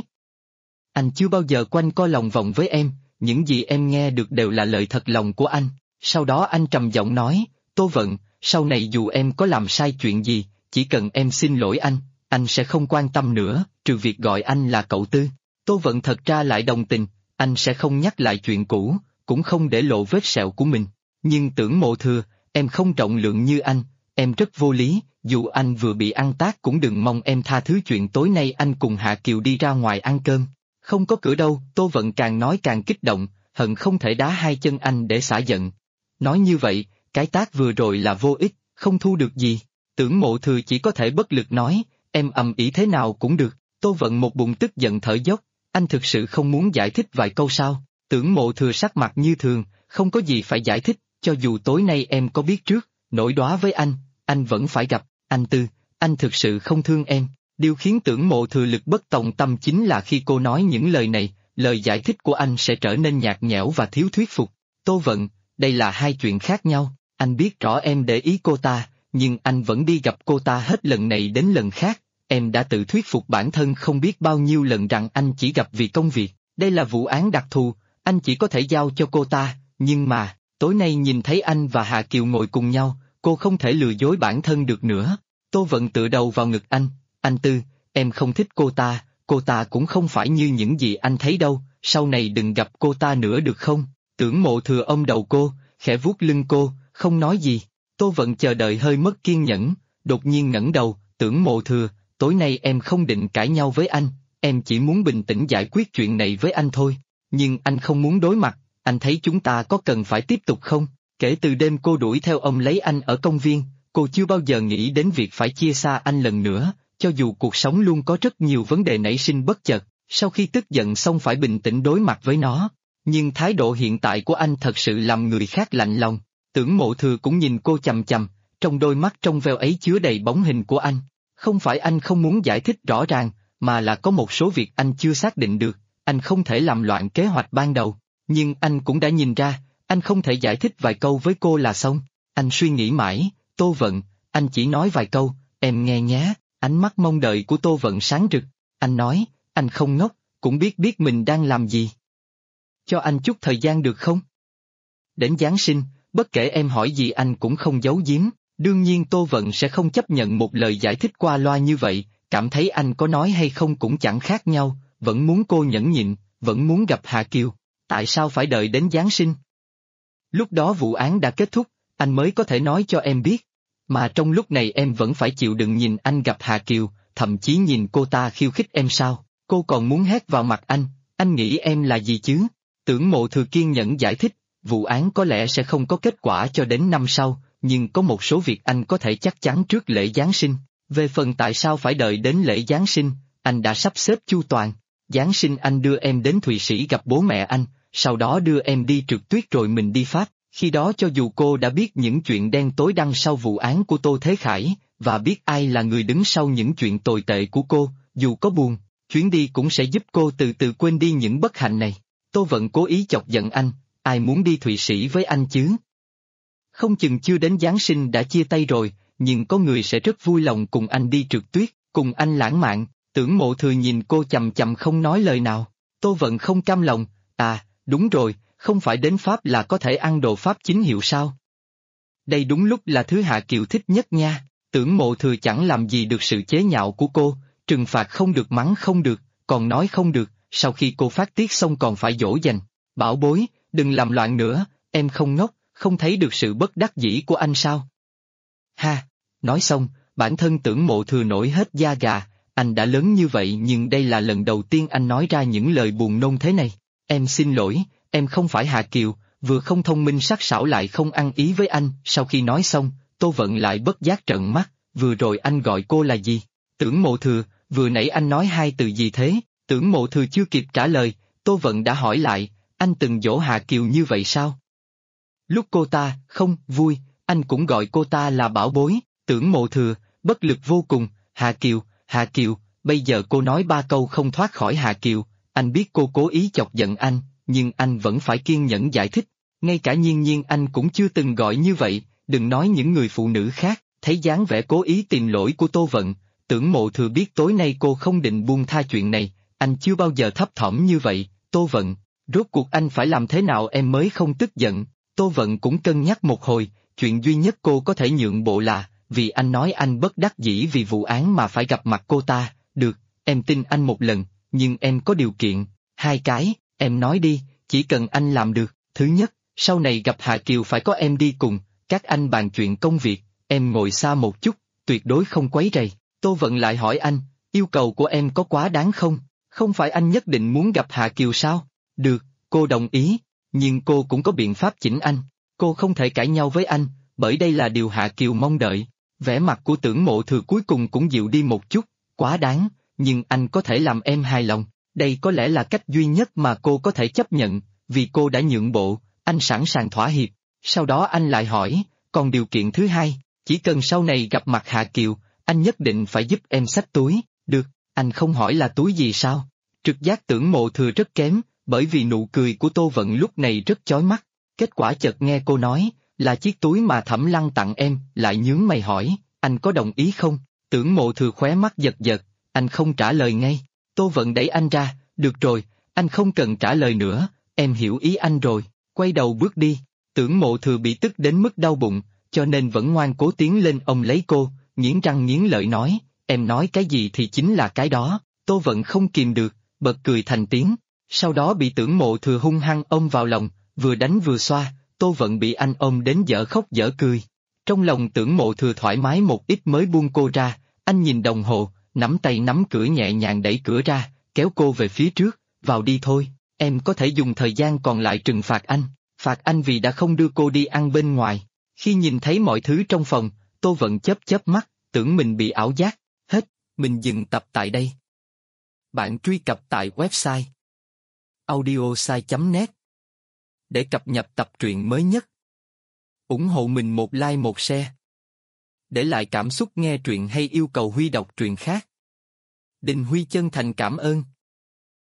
Anh chưa bao giờ quanh co lòng vòng với em, những gì em nghe được đều là lời thật lòng của anh. Sau đó anh trầm giọng nói, Tô Vận, sau này dù em có làm sai chuyện gì, chỉ cần em xin lỗi anh sẽ không quan tâm nữa, trừ việc gọi anh là cậu Tư. Tô Vận thật ra lại đồng tình, anh sẽ không nhắc lại chuyện cũ, cũng không để lộ vết sẹo của mình. Nhưng Tưởng Mộ Thừa, em không trọng lượng như anh, em rất vô lý, dù anh vừa bị ăn tát cũng đừng mong em tha thứ chuyện tối nay anh cùng Hạ Kiều đi ra ngoài ăn cơm. Không có cửa đâu, Tô Vận càng nói càng kích động, hận không thể đá hai chân anh để xả giận. Nói như vậy, cái tát vừa rồi là vô ích, không thu được gì. Tưởng Mộ Thừa chỉ có thể bất lực nói, em ầm ĩ thế nào cũng được. Tô Vận một bụng tức giận thở dốc, anh thực sự không muốn giải thích vài câu sao? Tưởng Mộ Thừa sắc mặt như thường, không có gì phải giải thích, cho dù tối nay em có biết trước, nổi đoá với anh vẫn phải gặp. Anh Tư, anh thực sự không thương em. Điều khiến Tưởng Mộ Thừa lực bất tòng tâm chính là khi cô nói những lời này, lời giải thích của anh sẽ trở nên nhạt nhẽo và thiếu thuyết phục. Tô Vận, đây là hai chuyện khác nhau, anh biết rõ em để ý cô ta, nhưng anh vẫn đi gặp cô ta hết lần này đến lần khác. Em đã tự thuyết phục bản thân không biết bao nhiêu lần rằng anh chỉ gặp vì công việc, đây là vụ án đặc thù, anh chỉ có thể giao cho cô ta, nhưng mà, tối nay nhìn thấy anh và Hạ Kiều ngồi cùng nhau, cô không thể lừa dối bản thân được nữa. Tô Vận tựa đầu vào ngực anh Tư, em không thích cô ta cũng không phải như những gì anh thấy đâu, sau này đừng gặp cô ta nữa được không? Tưởng Mộ Thừa ôm đầu cô, khẽ vuốt lưng cô, không nói gì. Tô Vận chờ đợi hơi mất kiên nhẫn, đột nhiên ngẩng đầu, Tưởng Mộ Thừa, tối nay em không định cãi nhau với anh, em chỉ muốn bình tĩnh giải quyết chuyện này với anh thôi. Nhưng anh không muốn đối mặt, anh thấy chúng ta có cần phải tiếp tục không? Kể từ đêm cô đuổi theo ông lấy anh ở công viên, cô chưa bao giờ nghĩ đến việc phải chia xa anh lần nữa, cho dù cuộc sống luôn có rất nhiều vấn đề nảy sinh bất chợt, sau khi tức giận xong phải bình tĩnh đối mặt với nó. Nhưng thái độ hiện tại của anh thật sự làm người khác lạnh lòng. Tưởng Mộ Thừa cũng nhìn cô chằm chằm, trong đôi mắt trong veo ấy chứa đầy bóng hình của anh. Không phải anh không muốn giải thích rõ ràng, mà là có một số việc anh chưa xác định được, anh không thể làm loạn kế hoạch ban đầu. Nhưng anh cũng đã nhìn ra, anh không thể giải thích vài câu với cô là xong. Anh suy nghĩ mãi, Tô Vận, anh chỉ nói vài câu, em nghe nhé. Ánh mắt mong đợi của Tô Vận sáng rực. Anh nói, anh không ngốc, cũng biết mình đang làm gì. Cho anh chút thời gian được không? Đến Giáng sinh, bất kể em hỏi gì anh cũng không giấu giếm. Đương nhiên Tô Vận sẽ không chấp nhận một lời giải thích qua loa như vậy, cảm thấy anh có nói hay không cũng chẳng khác nhau, vẫn muốn cô nhẫn nhịn, vẫn muốn gặp Hạ Kiều. Tại sao phải đợi đến Giáng sinh? Lúc đó vụ án đã kết thúc, anh mới có thể nói cho em biết. Mà trong lúc này em vẫn phải chịu đựng nhìn anh gặp Hạ Kiều, thậm chí nhìn cô ta khiêu khích em sao? Cô Cô còn muốn hét vào mặt anh nghĩ em là gì chứ? Tưởng Mộ Thừa kiên nhẫn giải thích, vụ án có lẽ sẽ không có kết quả cho đến năm sau, nhưng có một số việc anh có thể chắc chắn trước lễ Giáng sinh. Về phần tại sao phải đợi đến lễ Giáng sinh, anh đã sắp xếp chu toàn. Giáng sinh anh đưa em đến Thụy Sĩ gặp bố mẹ anh, sau đó đưa em đi trượt tuyết rồi mình đi Pháp. Khi đó cho dù cô đã biết những chuyện đen tối đằng sau vụ án của Tô Thế Khải, và biết ai là người đứng sau những chuyện tồi tệ của cô, dù có buồn, chuyến đi cũng sẽ giúp cô từ từ quên đi những bất hạnh này. Tô Vận cố ý chọc giận anh, ai muốn đi Thụy Sĩ với anh chứ? Không chừng chưa đến Giáng sinh đã chia tay rồi, nhưng có người sẽ rất vui lòng cùng anh đi trượt tuyết, cùng anh lãng mạn. Tưởng Mộ Thừa nhìn cô chằm chằm không nói lời nào. Tô Vận không cam lòng, đúng rồi, không phải đến Pháp là có thể ăn đồ Pháp chính hiệu sao? Đây đúng lúc là thứ Hạ Kiều thích nhất nha. Tưởng Mộ Thừa chẳng làm gì được sự chế nhạo của cô, trừng phạt không được, mắng không được, còn nói không được, sau khi cô phát tiết xong còn phải dỗ dành. Bảo bối, đừng làm loạn nữa, em không ngốc, không thấy được sự bất đắc dĩ của anh sao? Ha! Nói xong, bản thân Tưởng Mộ Thừa nổi hết da gà, anh đã lớn như vậy nhưng đây là lần đầu tiên anh nói ra những lời buồn nôn thế này. Em xin lỗi, em không phải Hạ Kiều, vừa không thông minh sắc sảo lại không ăn ý với anh. Sau khi nói xong, Tô Vận lại bất giác trợn mắt, vừa rồi anh gọi cô là gì? Tưởng Mộ Thừa, vừa nãy anh nói hai từ gì thế? Tưởng Mộ Thừa chưa kịp trả lời, Tô Vận đã hỏi lại, anh từng dỗ Hạ Kiều như vậy sao? Lúc cô ta không vui, anh cũng gọi cô ta là bảo bối. Tưởng Mộ Thừa, bất lực vô cùng, Hạ Kiều, bây giờ cô nói ba câu không thoát khỏi Hạ Kiều, anh biết cô cố ý chọc giận anh, nhưng anh vẫn phải kiên nhẫn giải thích. Ngay cả Nhiên Nhiên anh cũng chưa từng gọi như vậy, đừng nói những người phụ nữ khác. Thấy dáng vẻ cố ý tìm lỗi của Tô Vận, Tưởng Mộ Thừa biết tối nay cô không định buông tha chuyện này, anh chưa bao giờ thấp thỏm như vậy. Tô Vận, rốt cuộc anh phải làm thế nào em mới không tức giận? Tô Vận cũng cân nhắc một hồi, chuyện duy nhất cô có thể nhượng bộ là, vì anh nói anh bất đắc dĩ vì vụ án mà phải gặp mặt cô ta. Được, em tin anh một lần, nhưng em có điều kiện. Hai cái, em nói đi, chỉ cần anh làm được. Thứ nhất, sau này gặp Hạ Kiều phải có em đi cùng, các anh bàn chuyện công việc, em ngồi xa một chút, tuyệt đối không quấy rầy. Tô Vận lại hỏi anh, yêu cầu của em có quá đáng không? Không phải anh nhất định muốn gặp Hạ Kiều sao? Được, cô đồng ý, nhưng cô cũng có biện pháp chỉnh anh. Cô không thể cãi nhau với anh, bởi đây là điều Hạ Kiều mong đợi. Vẻ mặt của Tưởng Mộ Thừa cuối cùng cũng dịu đi một chút, quá đáng, nhưng anh có thể làm em hài lòng. Đây có lẽ là cách duy nhất mà cô có thể chấp nhận, vì cô đã nhượng bộ, anh sẵn sàng thỏa hiệp. Sau đó anh lại hỏi, còn điều kiện thứ hai, chỉ cần sau này gặp mặt Hạ Kiều, anh nhất định phải giúp em xách túi. Được, anh không hỏi là túi gì sao? Trực giác Tưởng Mộ Thừa rất kém, bởi vì nụ cười của Tô Vận lúc này rất chói mắt. Kết quả chợt nghe cô nói, là chiếc túi mà Thẩm Lăng tặng em, lại nhướng mày hỏi, anh có đồng ý không? Tưởng Mộ Thừa khóe mắt giật giật, anh không trả lời ngay. Tô Vận đẩy anh ra, được rồi, anh không cần trả lời nữa, em hiểu ý anh rồi, quay đầu bước đi. Tưởng Mộ Thừa bị tức đến mức đau bụng, cho nên vẫn ngoan cố tiến lên ôm lấy cô, nghiến răng nghiến lợi nói, em nói cái gì thì chính là cái đó. Tô Vận không kìm được, bật cười thành tiếng, sau đó bị Tưởng Mộ Thừa hung hăng ôm vào lòng, vừa đánh vừa xoa. Tô Vận bị anh ôm đến dở khóc dở cười. Trong lòng Tưởng Mộ Thừa thoải mái một ít mới buông cô ra, anh nhìn đồng hồ, nắm tay nắm cửa nhẹ nhàng đẩy cửa ra, kéo cô về phía trước, vào đi thôi, em có thể dùng thời gian còn lại trừng phạt anh vì đã không đưa cô đi ăn bên ngoài. Khi nhìn thấy mọi thứ trong phòng, Tô Vận chớp chớp mắt, tưởng mình bị ảo giác, hết, mình dừng tập tại đây. Bạn truy cập tại website audiosai.net để cập nhật tập truyện mới nhất. Ủng hộ mình một like một share. Để lại cảm xúc nghe truyện hay yêu cầu Huy đọc truyện khác. Đình Huy chân thành cảm ơn.